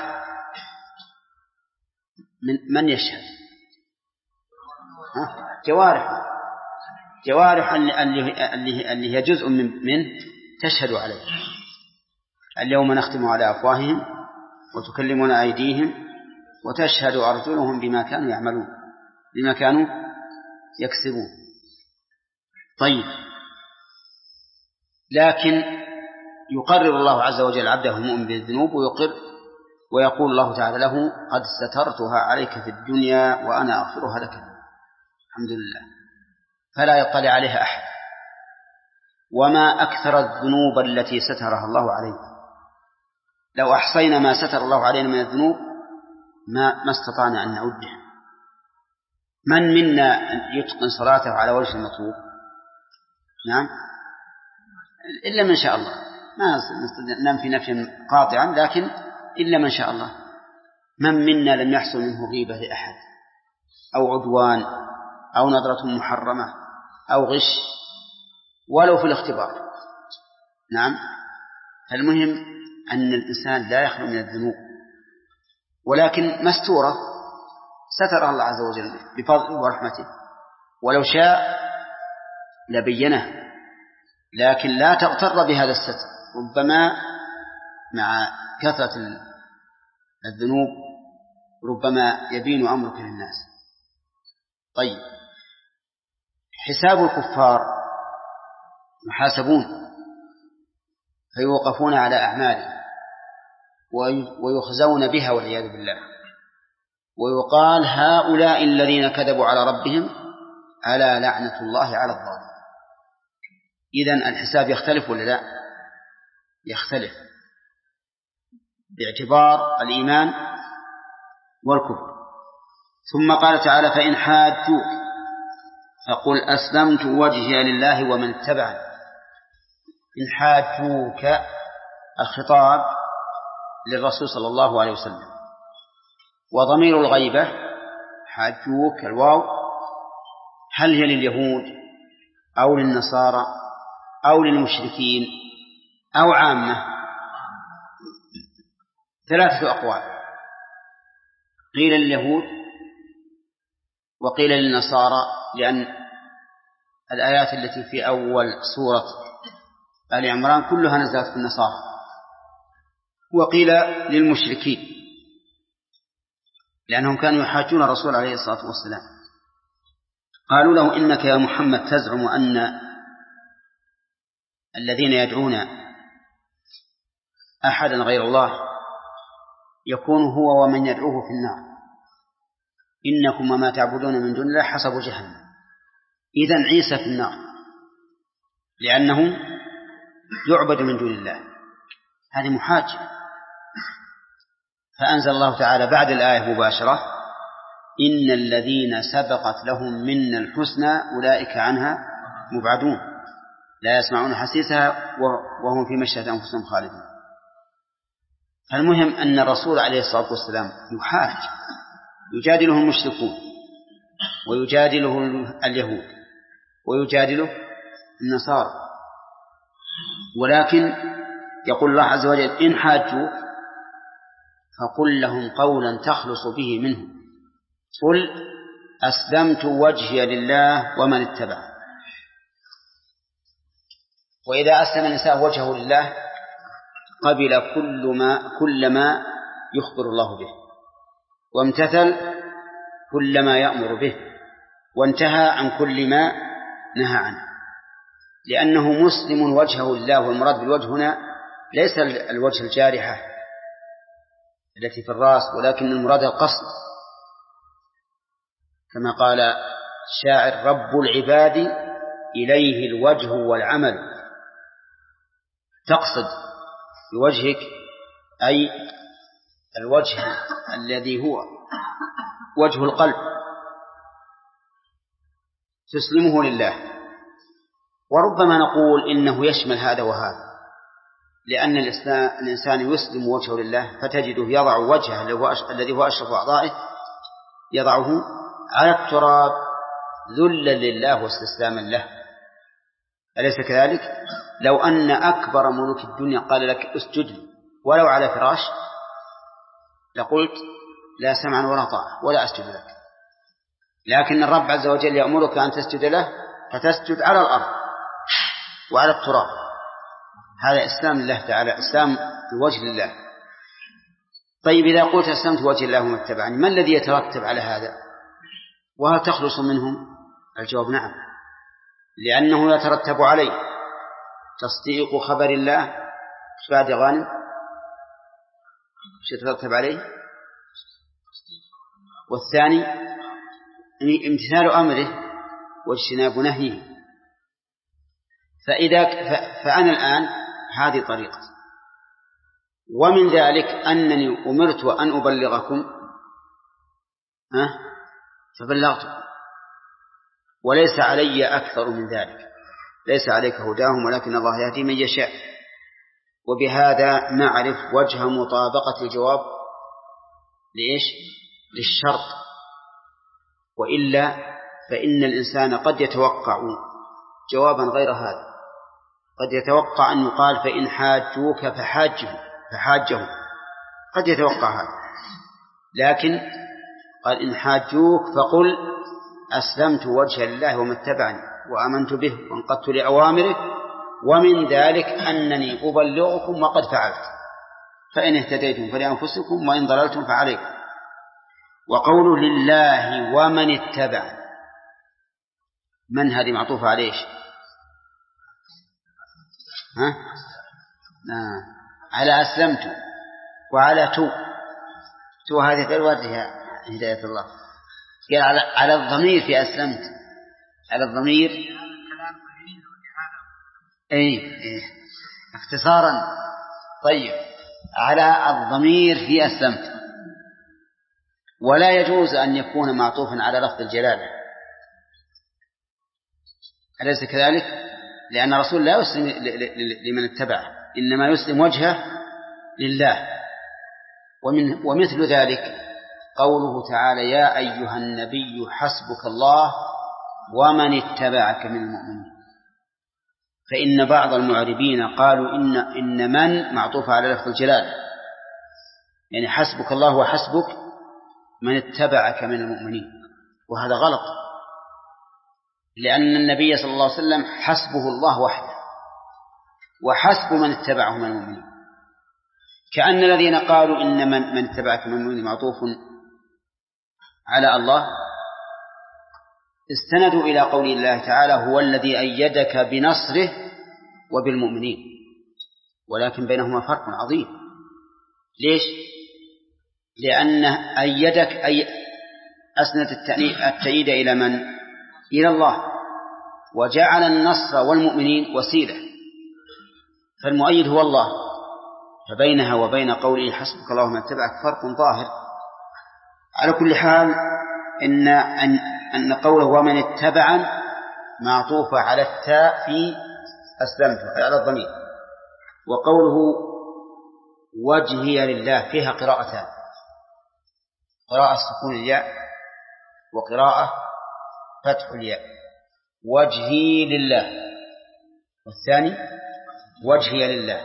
S1: من من يشهد؟ جوارح جوارح اللي هي جزء من من تشهد عليه. اليوم نختم على أفواههم وتكلمنا أيديهم وتشهد أرجلهم بما كانوا يعملون، بما كانوا يكسبون. طيب، لكن يقرر الله عز وجل عبده المؤمن بالذنوب ويقر، ويقول الله تعالى له قد سترتها عليك في الدنيا وأنا أغفرها لك، الحمد لله، فلا يطلع عليها أحد. وما أكثر الذنوب التي سترها الله علينا، لو أحصينا ما ستر الله علينا من الذنوب ما, ما استطعنا أن نعدها. من منا يتقن صلاته على وجه المطلوب؟ نعم، إلا من شاء الله. ما ننفي نفيا قاطعا، لكن إلا من شاء الله. من منا لم يحصل منه غيبة لأحد أو عدوان أو نظرة محرمة أو غش ولو في الاختبار؟ نعم. فالمهم أن الإنسان لا يخلو من الذنوب، ولكن مستورة سترها الله عز وجل بفضله ورحمته، ولو شاء لبينه، لكن لا تغتر بهذا الستر. ربما مع كثرة الذنوب ربما يبين أمرك للناس. طيب، حساب الكفار محاسبون فيوقفون على أعمالهم ويخزون بها والعياذ بالله، ويقال هؤلاء الذين كذبوا على ربهم ألا لعنة الله على الظالمين. إذن الحساب يختلف ولا لا؟ يختلف باعتبار الإيمان والكفر. ثم قال تعالى فإن حاجوك فقل أسلمت وجهي لله ومن اتبعني. إن حاجوك الخطاب للرسول صلى الله عليه وسلم، وضمير الغيبة حاجوك الواو هل هي لليهود أو للنصارى أو للمشركين أو عامة؟ ثلاثة أقوال، قيل لليهود وقيل للنصارى، لأن الآيات التي في أول سورة آل عمران كلها نزلت في النصارى. وقيل للمشركين لأنهم كانوا يحاجون الرسول عليه الصلاة والسلام، قالوا له إنك يا محمد تزعم أن الذين يدعون أحدا غير الله يكون هو ومن يدعوه في النار، إنكم وما تعبدون من دون الله حسب جهنم. إذن عيسى في النار لأنه يعبد من دون الله. هذه محاجة. فأنزل الله تعالى بعد الآية مباشرة: إن الذين سبقت لهم منا الحسنى أولئك عنها مبعدون لا يسمعون حسيسها وهم في مشية أنفسهم خالدون. فالمهم أن الرسول عليه الصلاة والسلام يحاج، يجادله المشركون ويجادله اليهود ويجادله النصارى، ولكن يقول الله عز وجل: إن حاجوا فقل لهم قولا تخلص به منهم، قل أسلمت وجهي لله ومن اتبع. وإذا أسلم الإنسان وجهه لله قبل كل ما كل ما يخبر الله به، وامتثل كل ما يأمر به، وانتهى عن كل ما نهى عنه، لأنه مسلم وجهه لله. والمراد بالوجه هنا ليس الوجه الجارحة التي في الرأس، ولكن المراد القصد، كما قال الشاعر: رب العباد إليه الوجه والعمل. تقصد بوجهك أي الوجه الذي هو وجه القلب، تسلمه لله. وربما نقول إنه يشمل هذا وهذا، لأن الإنسان يسلم وجهه لله فتجده يضع وجهه الذي هو أشرف أعضائه يضعه على التراب ذلا لله واستسلاما له، أليس كذلك؟ لو أن أكبر ملوك الدنيا قال لك اسجد لي ولو على فراش لقلت لا سمعا ولا طاعة ولا أسجد لك، لكن الرب عز وجل يأمرك أن تسجد له فتسجد على الأرض وعلى التراب. هذا إسلام لله تعالى، إسلام الوجه لله. طيب إذا قلت أسلمت وجه الله ومن اتبعني، ما الذي يترتب على هذا؟ وهل تخلص منهم؟ الجواب نعم، لأنه يترتب عليه تصديق خبر الله. بعد غانم ايش يترتب عليه؟ والثاني امتثال أمره واجتناب نهيه. فإذا فأنا الآن هذه طريقتي، ومن ذلك أنني أمرت أن أبلغكم ها فبلغتكم، وليس علي أكثر من ذلك. ليس عليك هداهم ولكن الله يهدي من يشاء. وبهذا نعرف وجه مطابقة الجواب لإيش؟ للشرط، وإلا فإن الإنسان قد يتوقع جوابا غير هذا، قد يتوقع أن يقال فإن حاجوك فحاجه فحاجه قد يتوقع هذا، لكن قال إن حاجوك فقل أسلمت وجه لله ومن اتبعني وآمنت به وانقدت لأوامره ومن ذلك أنني أبلغكم وقد فعلت، فإن اهتديتم فلأنفسكم وإن ضللتم فعليكم. وقوله لله ومن اتبع، من هذه معطوفة عليه؟ ها؟ آه. على أسلمت وعلى تو تو هذه غير واردها هداية الله. قال على على الضمير في أسلمت، على الضمير أي إيه اختصارا. طيب على الضمير في أسلمت، ولا يجوز أن يكون معطوفا على لفظ الجلالة، أليس كذلك؟ لأن الرسول لا يسلم لمن اتبعه، إنما يسلم وجهه لله. ومن ومثل ذلك قوله تعالى يا أيها النبي حسبك الله ومن اتبعك من المؤمنين. فإن بعض المعربين قالوا إن, إن من معطوفة على لفظ الجلالة، يعني حسبك الله وحسبك من اتبعك من المؤمنين، وهذا غلط، لأن النبي صلى الله عليه وسلم حسبه الله وحده وحسب من اتبعه من المؤمنين. كأن الذين قالوا إن من, من اتبعك من المؤمنين معطوف على الله استندوا إلى قول الله تعالى هو الذي أيدك بنصره وبالمؤمنين، ولكن بينهما فرق عظيم. ليش؟ لأن أيدك أي أسند التأييد إلى من؟ إلى الله، وجعل النصر والمؤمنين وسيلة، فالمؤيد هو الله، فبينها وبين قوله حسبك الله ومن اتبعك فرق ظاهر. على كل حال إن, أن, أن قوله ومن اتبعا معطوفة على التاء في أسلمت على الضمير، وقوله وجهي لله فيها قراءتان، قراءة سكون الياء وقراءة فتح الياء، وجهي لله، والثاني وجهي لله.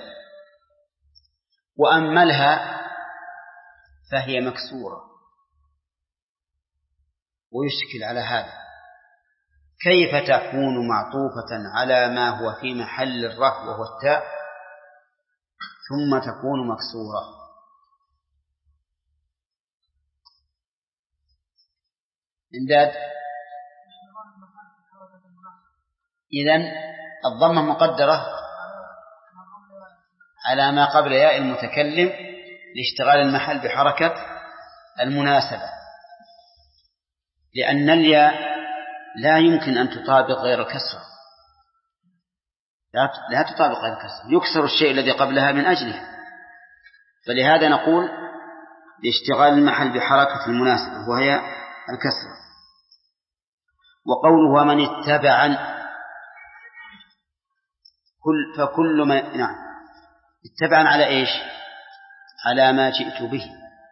S1: وأملها فهي مكسورة، ويشكل على هذا كيف تكون معطوفة على ما هو في محل الرفع وهو التاء ثم تكون مكسورة؟ إمداد. إذن الضمة مقدرة على ما قبل ياء المتكلم لاشتغال المحل بحركة المناسبة، لأن الياء لا يمكن أن تطابق غير الكسرة، لا تطابق غير الكسرة، يكسر الشيء الذي قبلها من أجله، فلهذا نقول لاشتغال المحل بحركة المناسبة وهي الكسرة. وقوله ومن اتبعا كل فكل من نعم اتبعا على إيش؟ على ما جئت به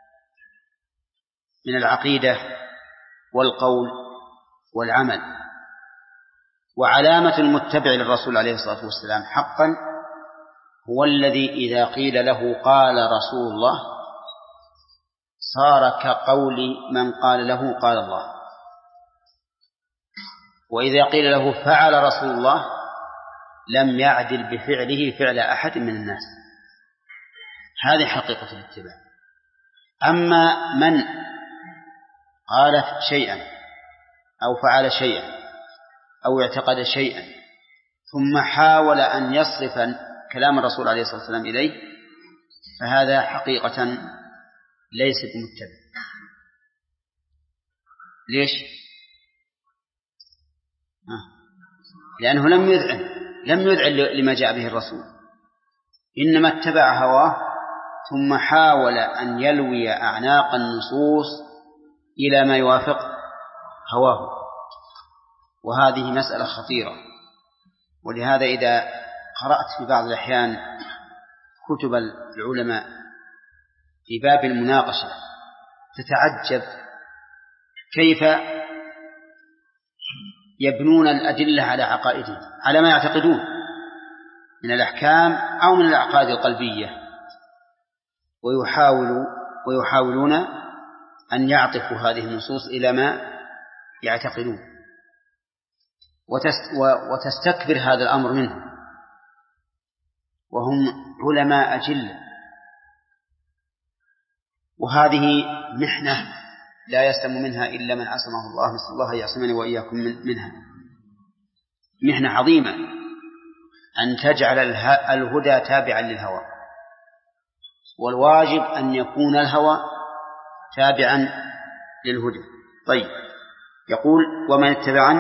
S1: من العقيدة والقول والعمل. وعلامة المتبع للرسول عليه الصلاة والسلام حقا هو الذي إذا قيل له قال رسول الله صار كقول من قال له قال الله، وإذا قيل له فعل رسول الله لم يعدل بفعله فعل أحد من الناس. هذه حقيقة الاتباع. أما من قال شيئا أو فعل شيئا أو اعتقد شيئا ثم حاول أن يصرف كلام الرسول عليه الصلاة والسلام إليه فهذا حقيقة ليس بمتبع. ليش؟ لأنه لم يذعن لم يذعن لما جاء به الرسول، إنما اتبع هواه ثم حاول أن يلوي أعناق النصوص إلى ما يوافق هواه، وهذه مسألة خطيرة. ولهذا إذا قرأت في بعض الأحيان كتب العلماء في باب المناقشة تتعجب كيف يبنون الأدلة على عقائدهم، على ما يعتقدون من الأحكام أو من العقائد القلبية، ويحاولوا ويحاولون أن يعطفوا هذه النصوص إلى ما يعتقدون، وتستكبر هذا الأمر منهم، وهم علماء أجل. وهذه محنة لا يسلم منها إلا من عصمه الله، نسأل الله يعصمني وإياكم منها. محنة عظيمة أن تجعل الهدى تابعا للهوى، والواجب أن يكون الهوى تابعا للهدى. طيب، يقول ومن اتبعن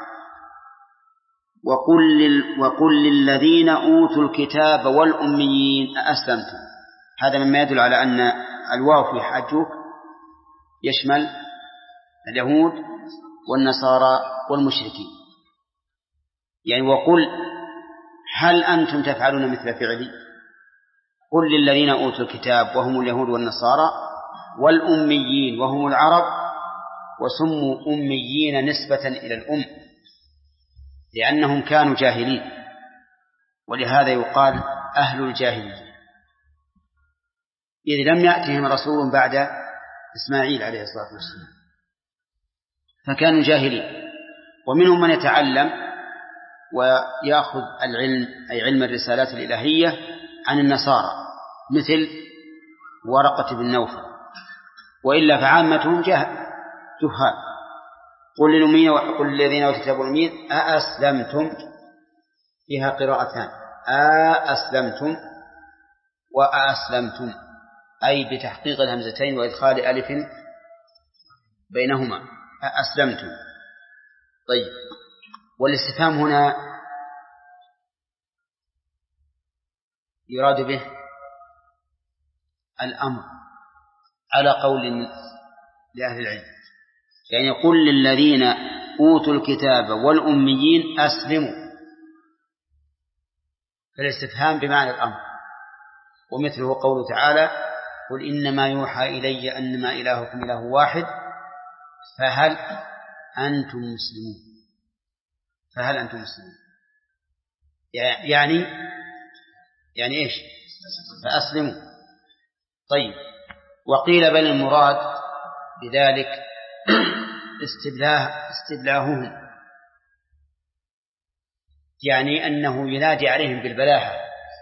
S1: وقل, لل وقل للذين أوتوا الكتاب والأميين أأسلمتم. هذا مما يدل على أن الواو في حجوك يشمل اليهود والنصارى والمشركين. يعني وقل هل أنتم تفعلون مثل فعلي؟ قل للذين أوتوا الكتاب وهم اليهود والنصارى والأميين وهم العرب، وسموا أميين نسبة إلى الأم لأنهم كانوا جاهلين، ولهذا يقال أهل الجاهلية، إذ لم يأتهم رسول بعد إسماعيل عليه الصلاة والسلام، فكانوا جاهلين. ومنهم من يتعلم ويأخذ العلم أي علم الرسالات الإلهية عن النصارى مثل ورقة بن نوفل، وإلا فعامتهم جهل جهال. قل للأمين وقل للذين أوتوا الكتاب والأمين أأسلمتم، فيها قراءتان، أأسلمتم وأأسلمتم، أي بتحقيق الهمزتين وإدخال ألف بينهما، أأسلمتم. طيب، والاستفهام هنا يراد به الأمر على قول لأهل العلم، يعني يقول للذين أوتوا الكتاب والأميين أسلموا، فالاستفهام بمعنى الأمر. ومثله قوله تعالى قل إنما يوحى إلي أنما إلهكم إله واحد فهل أنتم مسلمون. فهل أنتم مسلمون يعني يعني إيش؟ فأسلموا. طيب، وقيل بل المراد بذلك استبلاه استبلاههم، يعني أنه ينادي عليهم بالبلاهة،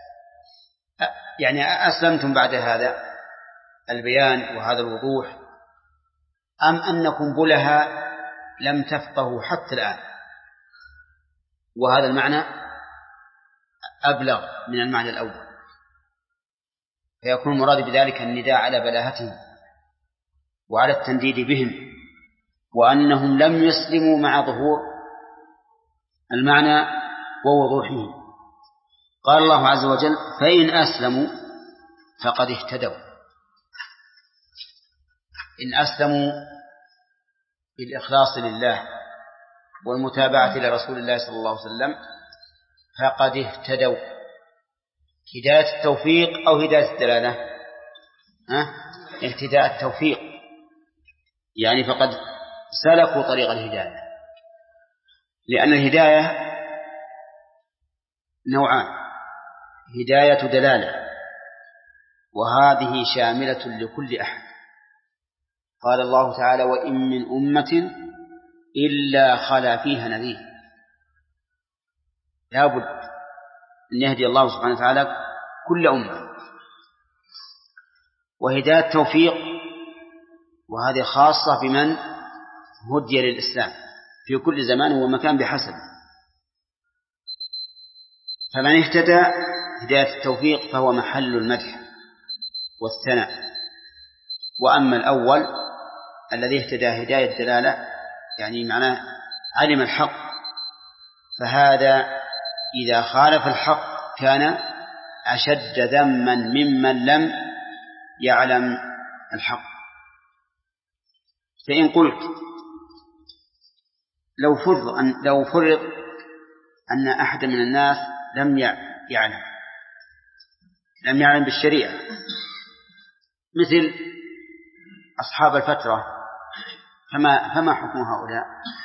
S1: يعني أسلمتم بعد هذا البيان وهذا الوضوح أم أنكم بلها لم تفقهوا حتى الآن؟ وهذا المعنى أبلغ من المعنى الأول، فيكون المراد بذلك النداء على بلاهتهم وعلى التنديد بهم، وأنهم لم يسلموا مع ظهور المعنى ووضوحه. قال الله عز وجل فإن أسلموا فقد اهتدوا. إن أسلموا بالإخلاص لله والمتابعة لرسول الله صلى الله عليه وسلم فقد اهتدوا. هداية التوفيق أو هداية الدلالة؟ أه؟ اهتداء التوفيق، يعني فقد سلكوا طريق الهداية، لأن الهداية نوعان: هداية دلالة، وهذه شاملة لكل أحد. قال الله تعالى وإن من أمة إلا خلا فيها نذير. لا بد أن يهدي الله سبحانه وتعالى كل أمة. وهداية التوفيق، وهذه خاصة بمن هدي للإسلام في كل زمان ومكان بحسب. فمن اهتدى هداية التوفيق فهو محل المدح والثناء. وأما الأول الذي اهتدى هداية الدلالة يعني معناه علم الحق، فهذا إذا خالف الحق كان أشد ذما ممن لم يعلم الحق. فإن قلت لو فرض أن, لو فرض أن أحد من الناس لم يعلم لم يعلم بالشريعة مثل أصحاب الفترة، فما, فما حكم هؤلاء؟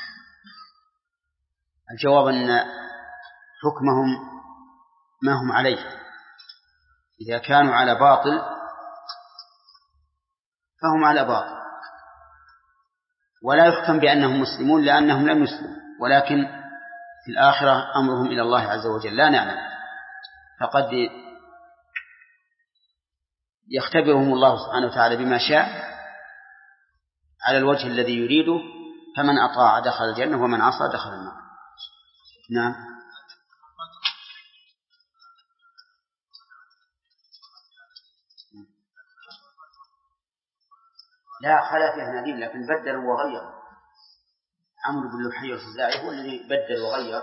S1: الجواب أن حكمهم ما هم عليه. إذا كانوا على باطل فهم على باطل، ولا يحكم بأنهم مسلمون لأنهم لم يسلموا، ولكن في الآخرة أمرهم إلى الله عز وجل لا نعلم. فقد يختبرهم الله سبحانه وتعالى بما شاء على الوجه الذي يريده، فمن أطاع دخل الجنة ومن عصى دخل النار. نعم. لا خلا فيها نديم، لكن بدل وغير. عمرو بن لحي الخزاعي هو الذي بدل وغير.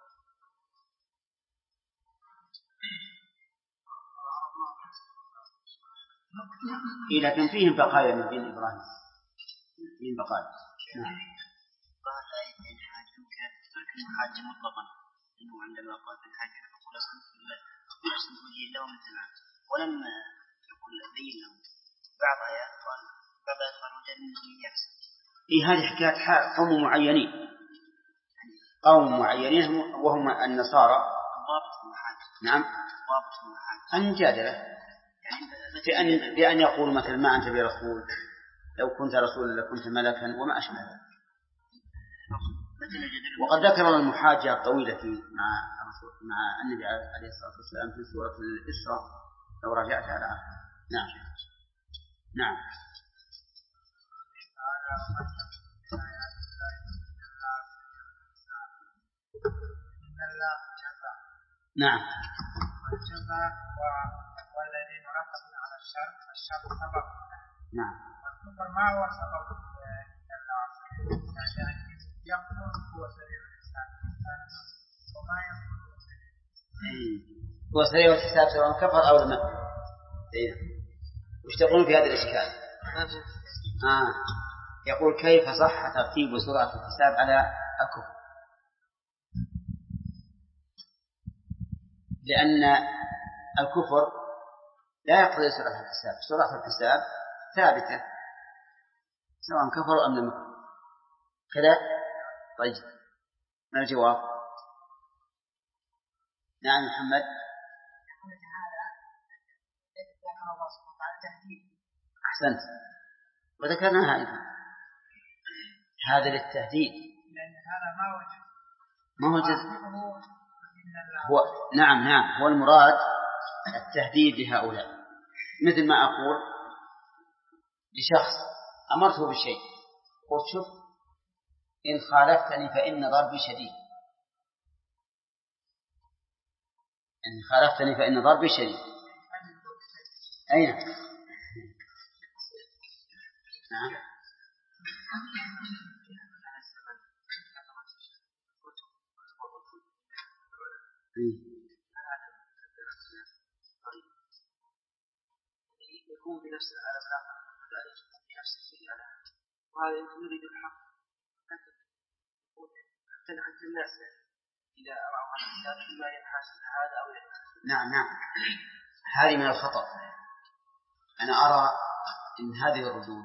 S1: إيه لكن فيهم بقايا من دين إبراهيم، فيهم بقايا. نعم.
S3: قال إن حاج كان ترك الحاج مطلقا، إنه عندما قال في الحاج فقل أسلمت لله فقل أسلمت وجهي له من سمع، ولم يقل بين له بعض آيات قال بعض آيات قال وجد من يحسن.
S1: إيه هذه حكاية قوم معينين، قوم معينين وهم النصارى.
S3: ضابط المحاج.
S1: نعم.
S3: ضابط المحاج.
S1: المجادلة بأن بأن يقول مثل ما أنت برسول، لو كنت رسولا لكنت ملكا وما أشبه ذلك. وقد ذكر المحاجة الطويلة في مع مع النبي عليه الصلاة والسلام في سورة الإسراء لو رجعت على آخر. نعم. نعم. نعم.
S4: والذي مرتب على الشرط الشرط سبب.
S1: نعم.
S4: ما هو سبب يقول هو سريع الحساب وما يقول
S1: هو سريع الحساب سواء كفر أو لم. وش تقولون في هذا الإشكال؟ آه. يقول كيف صح ترتيب سرعة الحساب على الكفر؟ لأن الكفر لا يقتضي سرعة الحساب. سرعة الحساب ثابتة سواء كفروا أم لم يكفروا كذا. طيب ما الجواب؟ نعم محمد. أحسنت وذكرناها أيضا هذا للتهديد ما هو جزء هو نعم نعم هو المراد التهديد لهؤلاء. مثل ما أقول لشخص أمرته بالشيء قلت شوف إن خالفتني فإن ضربي شديد إن خالفتني فإن ضربي شديد. أين نعم
S3: يكون بنفسه على بلاغة ذلك بنفسه شيء على وهذا يريد الحق حتى حتى الناس إذا رأوا هذا فيما ينحاسب هذا أو ينحاسب.
S1: نعم نعم هذه من الخطأ. أنا أرى أن هذه الردود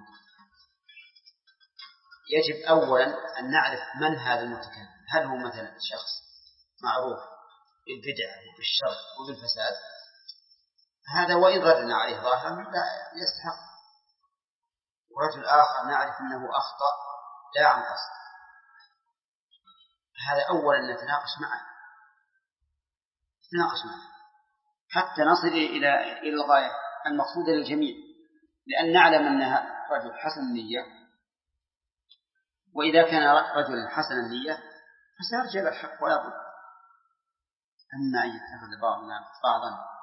S1: يجب أولا أن نعرف من هذا المتكلم. هل هو مثلا شخص معروف بالبدعة وبالشر وبالفساد هذا وإن ردنا عليه ظاهرا لا يستحق، ورجل آخر نعرف أنه أخطأ لا عن قصد. هذا أولا نتناقش معه نتناقش معه حتى نصل إلى إلى الغاية المقصودة للجميع، لأن نعلم أنها رجل حسن النية، وإذا كان رجل حسن النية فسيرجع الحق ولا بد. أما أن يتخذ بعضنا بعضا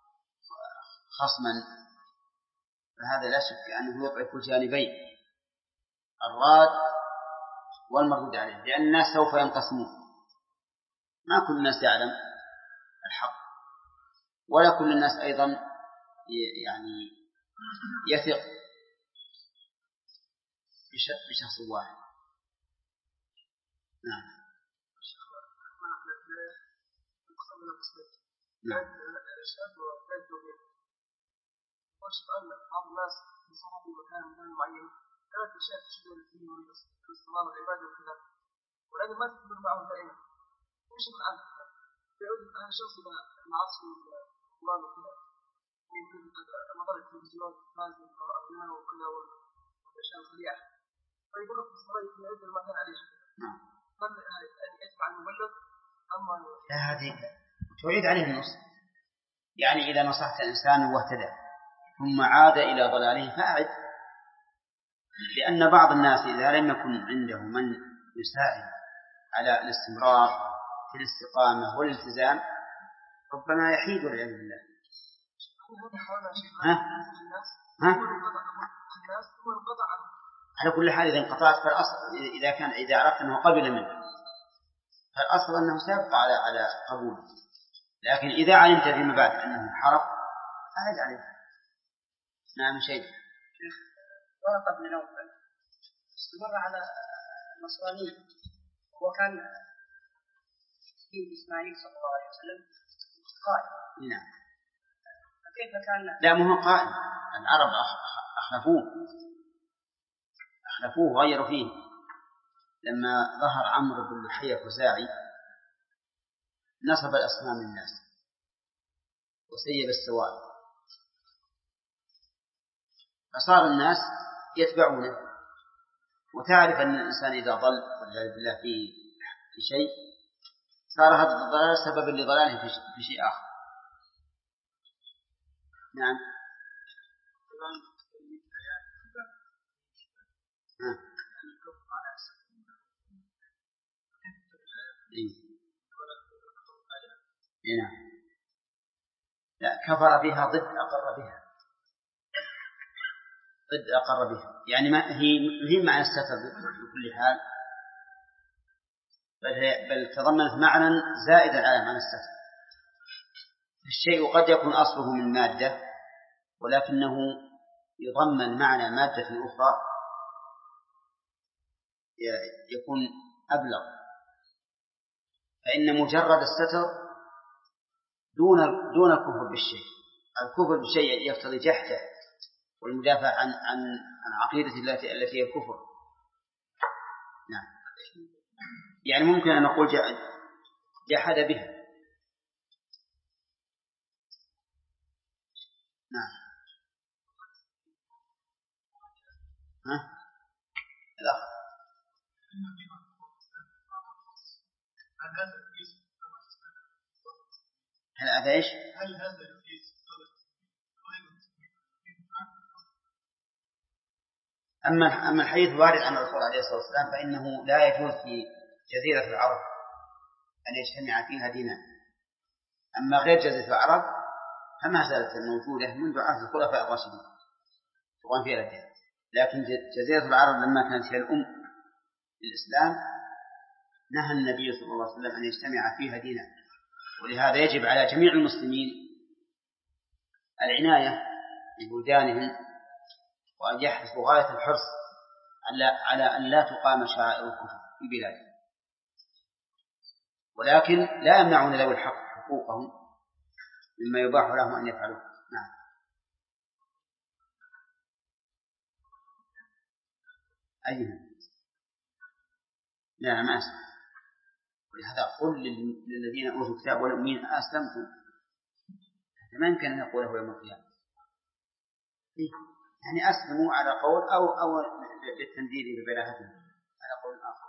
S1: خصما فهذا لا شك أنه يضعف الجانبين الراد والمردود عليه، لأن الناس سوف ينقسمون. ما كل الناس يعلم الحق ولا كل الناس أيضا يعني يثق بشخص واحد. نعم نعم
S3: والسؤال بعض الناس يصحوا في مكان مكان معين ثلاث أشياء تشمل الدين والاستمرار والعبادة والكلام، ولكن ما تكون معهم دائما. ايش الآن؟ يعود الآن شخص إلى المعاصي والقرآن والكلام، يمكن نظر التلفزيون لازم القرآن وكذا والأشياء الخليعة، فيقول لك الصلاة يعود المكان عليه. هل يتبع المبلغ أم
S1: لا؟ هذه تعيد عليه النص. يعني إذا نصحت إنسان واهتدى ثم عاد إلى ضلاله فأعد، لأن بعض الناس إذا لم يكن عنده من يساعد على الاستمرار في الاستقامة والالتزام ربما يحيد والعياذ بالله. ها؟ ها؟ على كل حال إذا انقطعت فالأصل إذا كان إذا عرفت أنه قبل منه فالأصل أنه سيبقى على على قبوله، لكن إذا علمت فيما بعد أنه انحرف أعد عليه. نعم شيء
S3: ورقة بن نوفل استمر على النصرانية وكان في إسماعيل صلى الله عليه وسلم قائم.
S1: نعم.
S3: فكيف كان؟
S1: لا مو قائم، العرب أخلفوه أخلفوه وغيروا فيه لما ظهر عمرو بن لحية الخزاعي نصب الأصنام الناس وسيب السواد، فصار الناس يتبعونه. وتعرف أن الإنسان إذا ضل والعياذ بالله في في شيء صار هذا الضلال سببا لضلاله في شيء آخر. نعم. نعم. لا كفر بها ضد أقر بها، ضد أقر بها، يعني ما هي هي معنى الستر بكل حال، بل هي بل تضمنت معنى زائدا على معنى الستر. الشيء قد يكون أصله من مادة ولكنه يضمن معنى مادة أخرى يكون أبلغ. فإن مجرد الستر دون دون الكفر بالشيء. الكفر بالشيء يقتضي جحده والمدافع عن عن عن عقيدة الله التي هي الكفر. نعم. يعني ممكن أن نقول جحد بها. نعم. ها؟ الأخ. هل هذا إيش؟
S2: هل هذا يقيس؟
S1: أما أما الحديث وارد عن الرسول عليه الصلاة والسلام فإنه لا يجوز في جزيرة العرب أن يجتمع فيها دينان. أما غير جزيرة العرب فما زالت موجودة منذ عهد الخلفاء الراشدين تقام فيها الدين. لكن جزيرة العرب لما كانت هي الأم للإسلام نهى النبي صلى الله عليه وسلم أن يجتمع فيها دينان. ولهذا يجب على جميع المسلمين العناية ببلدانهم وأن يحرصوا غاية الحرص على أن لا تقام شعائر الكفر في بلادهم، ولكن لا يمنعون ذوي الحق حقوقهم مما يباح لهم أن يفعلوه. نعم. أيها لا ما أسلم. ولهذا قل للذين أوتوا الكتاب والأمين أسلمتم. ما يمكن أن يقوله يوم القيامة. يعني أسلموا على قول أو أو للتنديد ببلاهتهم على قول آخر.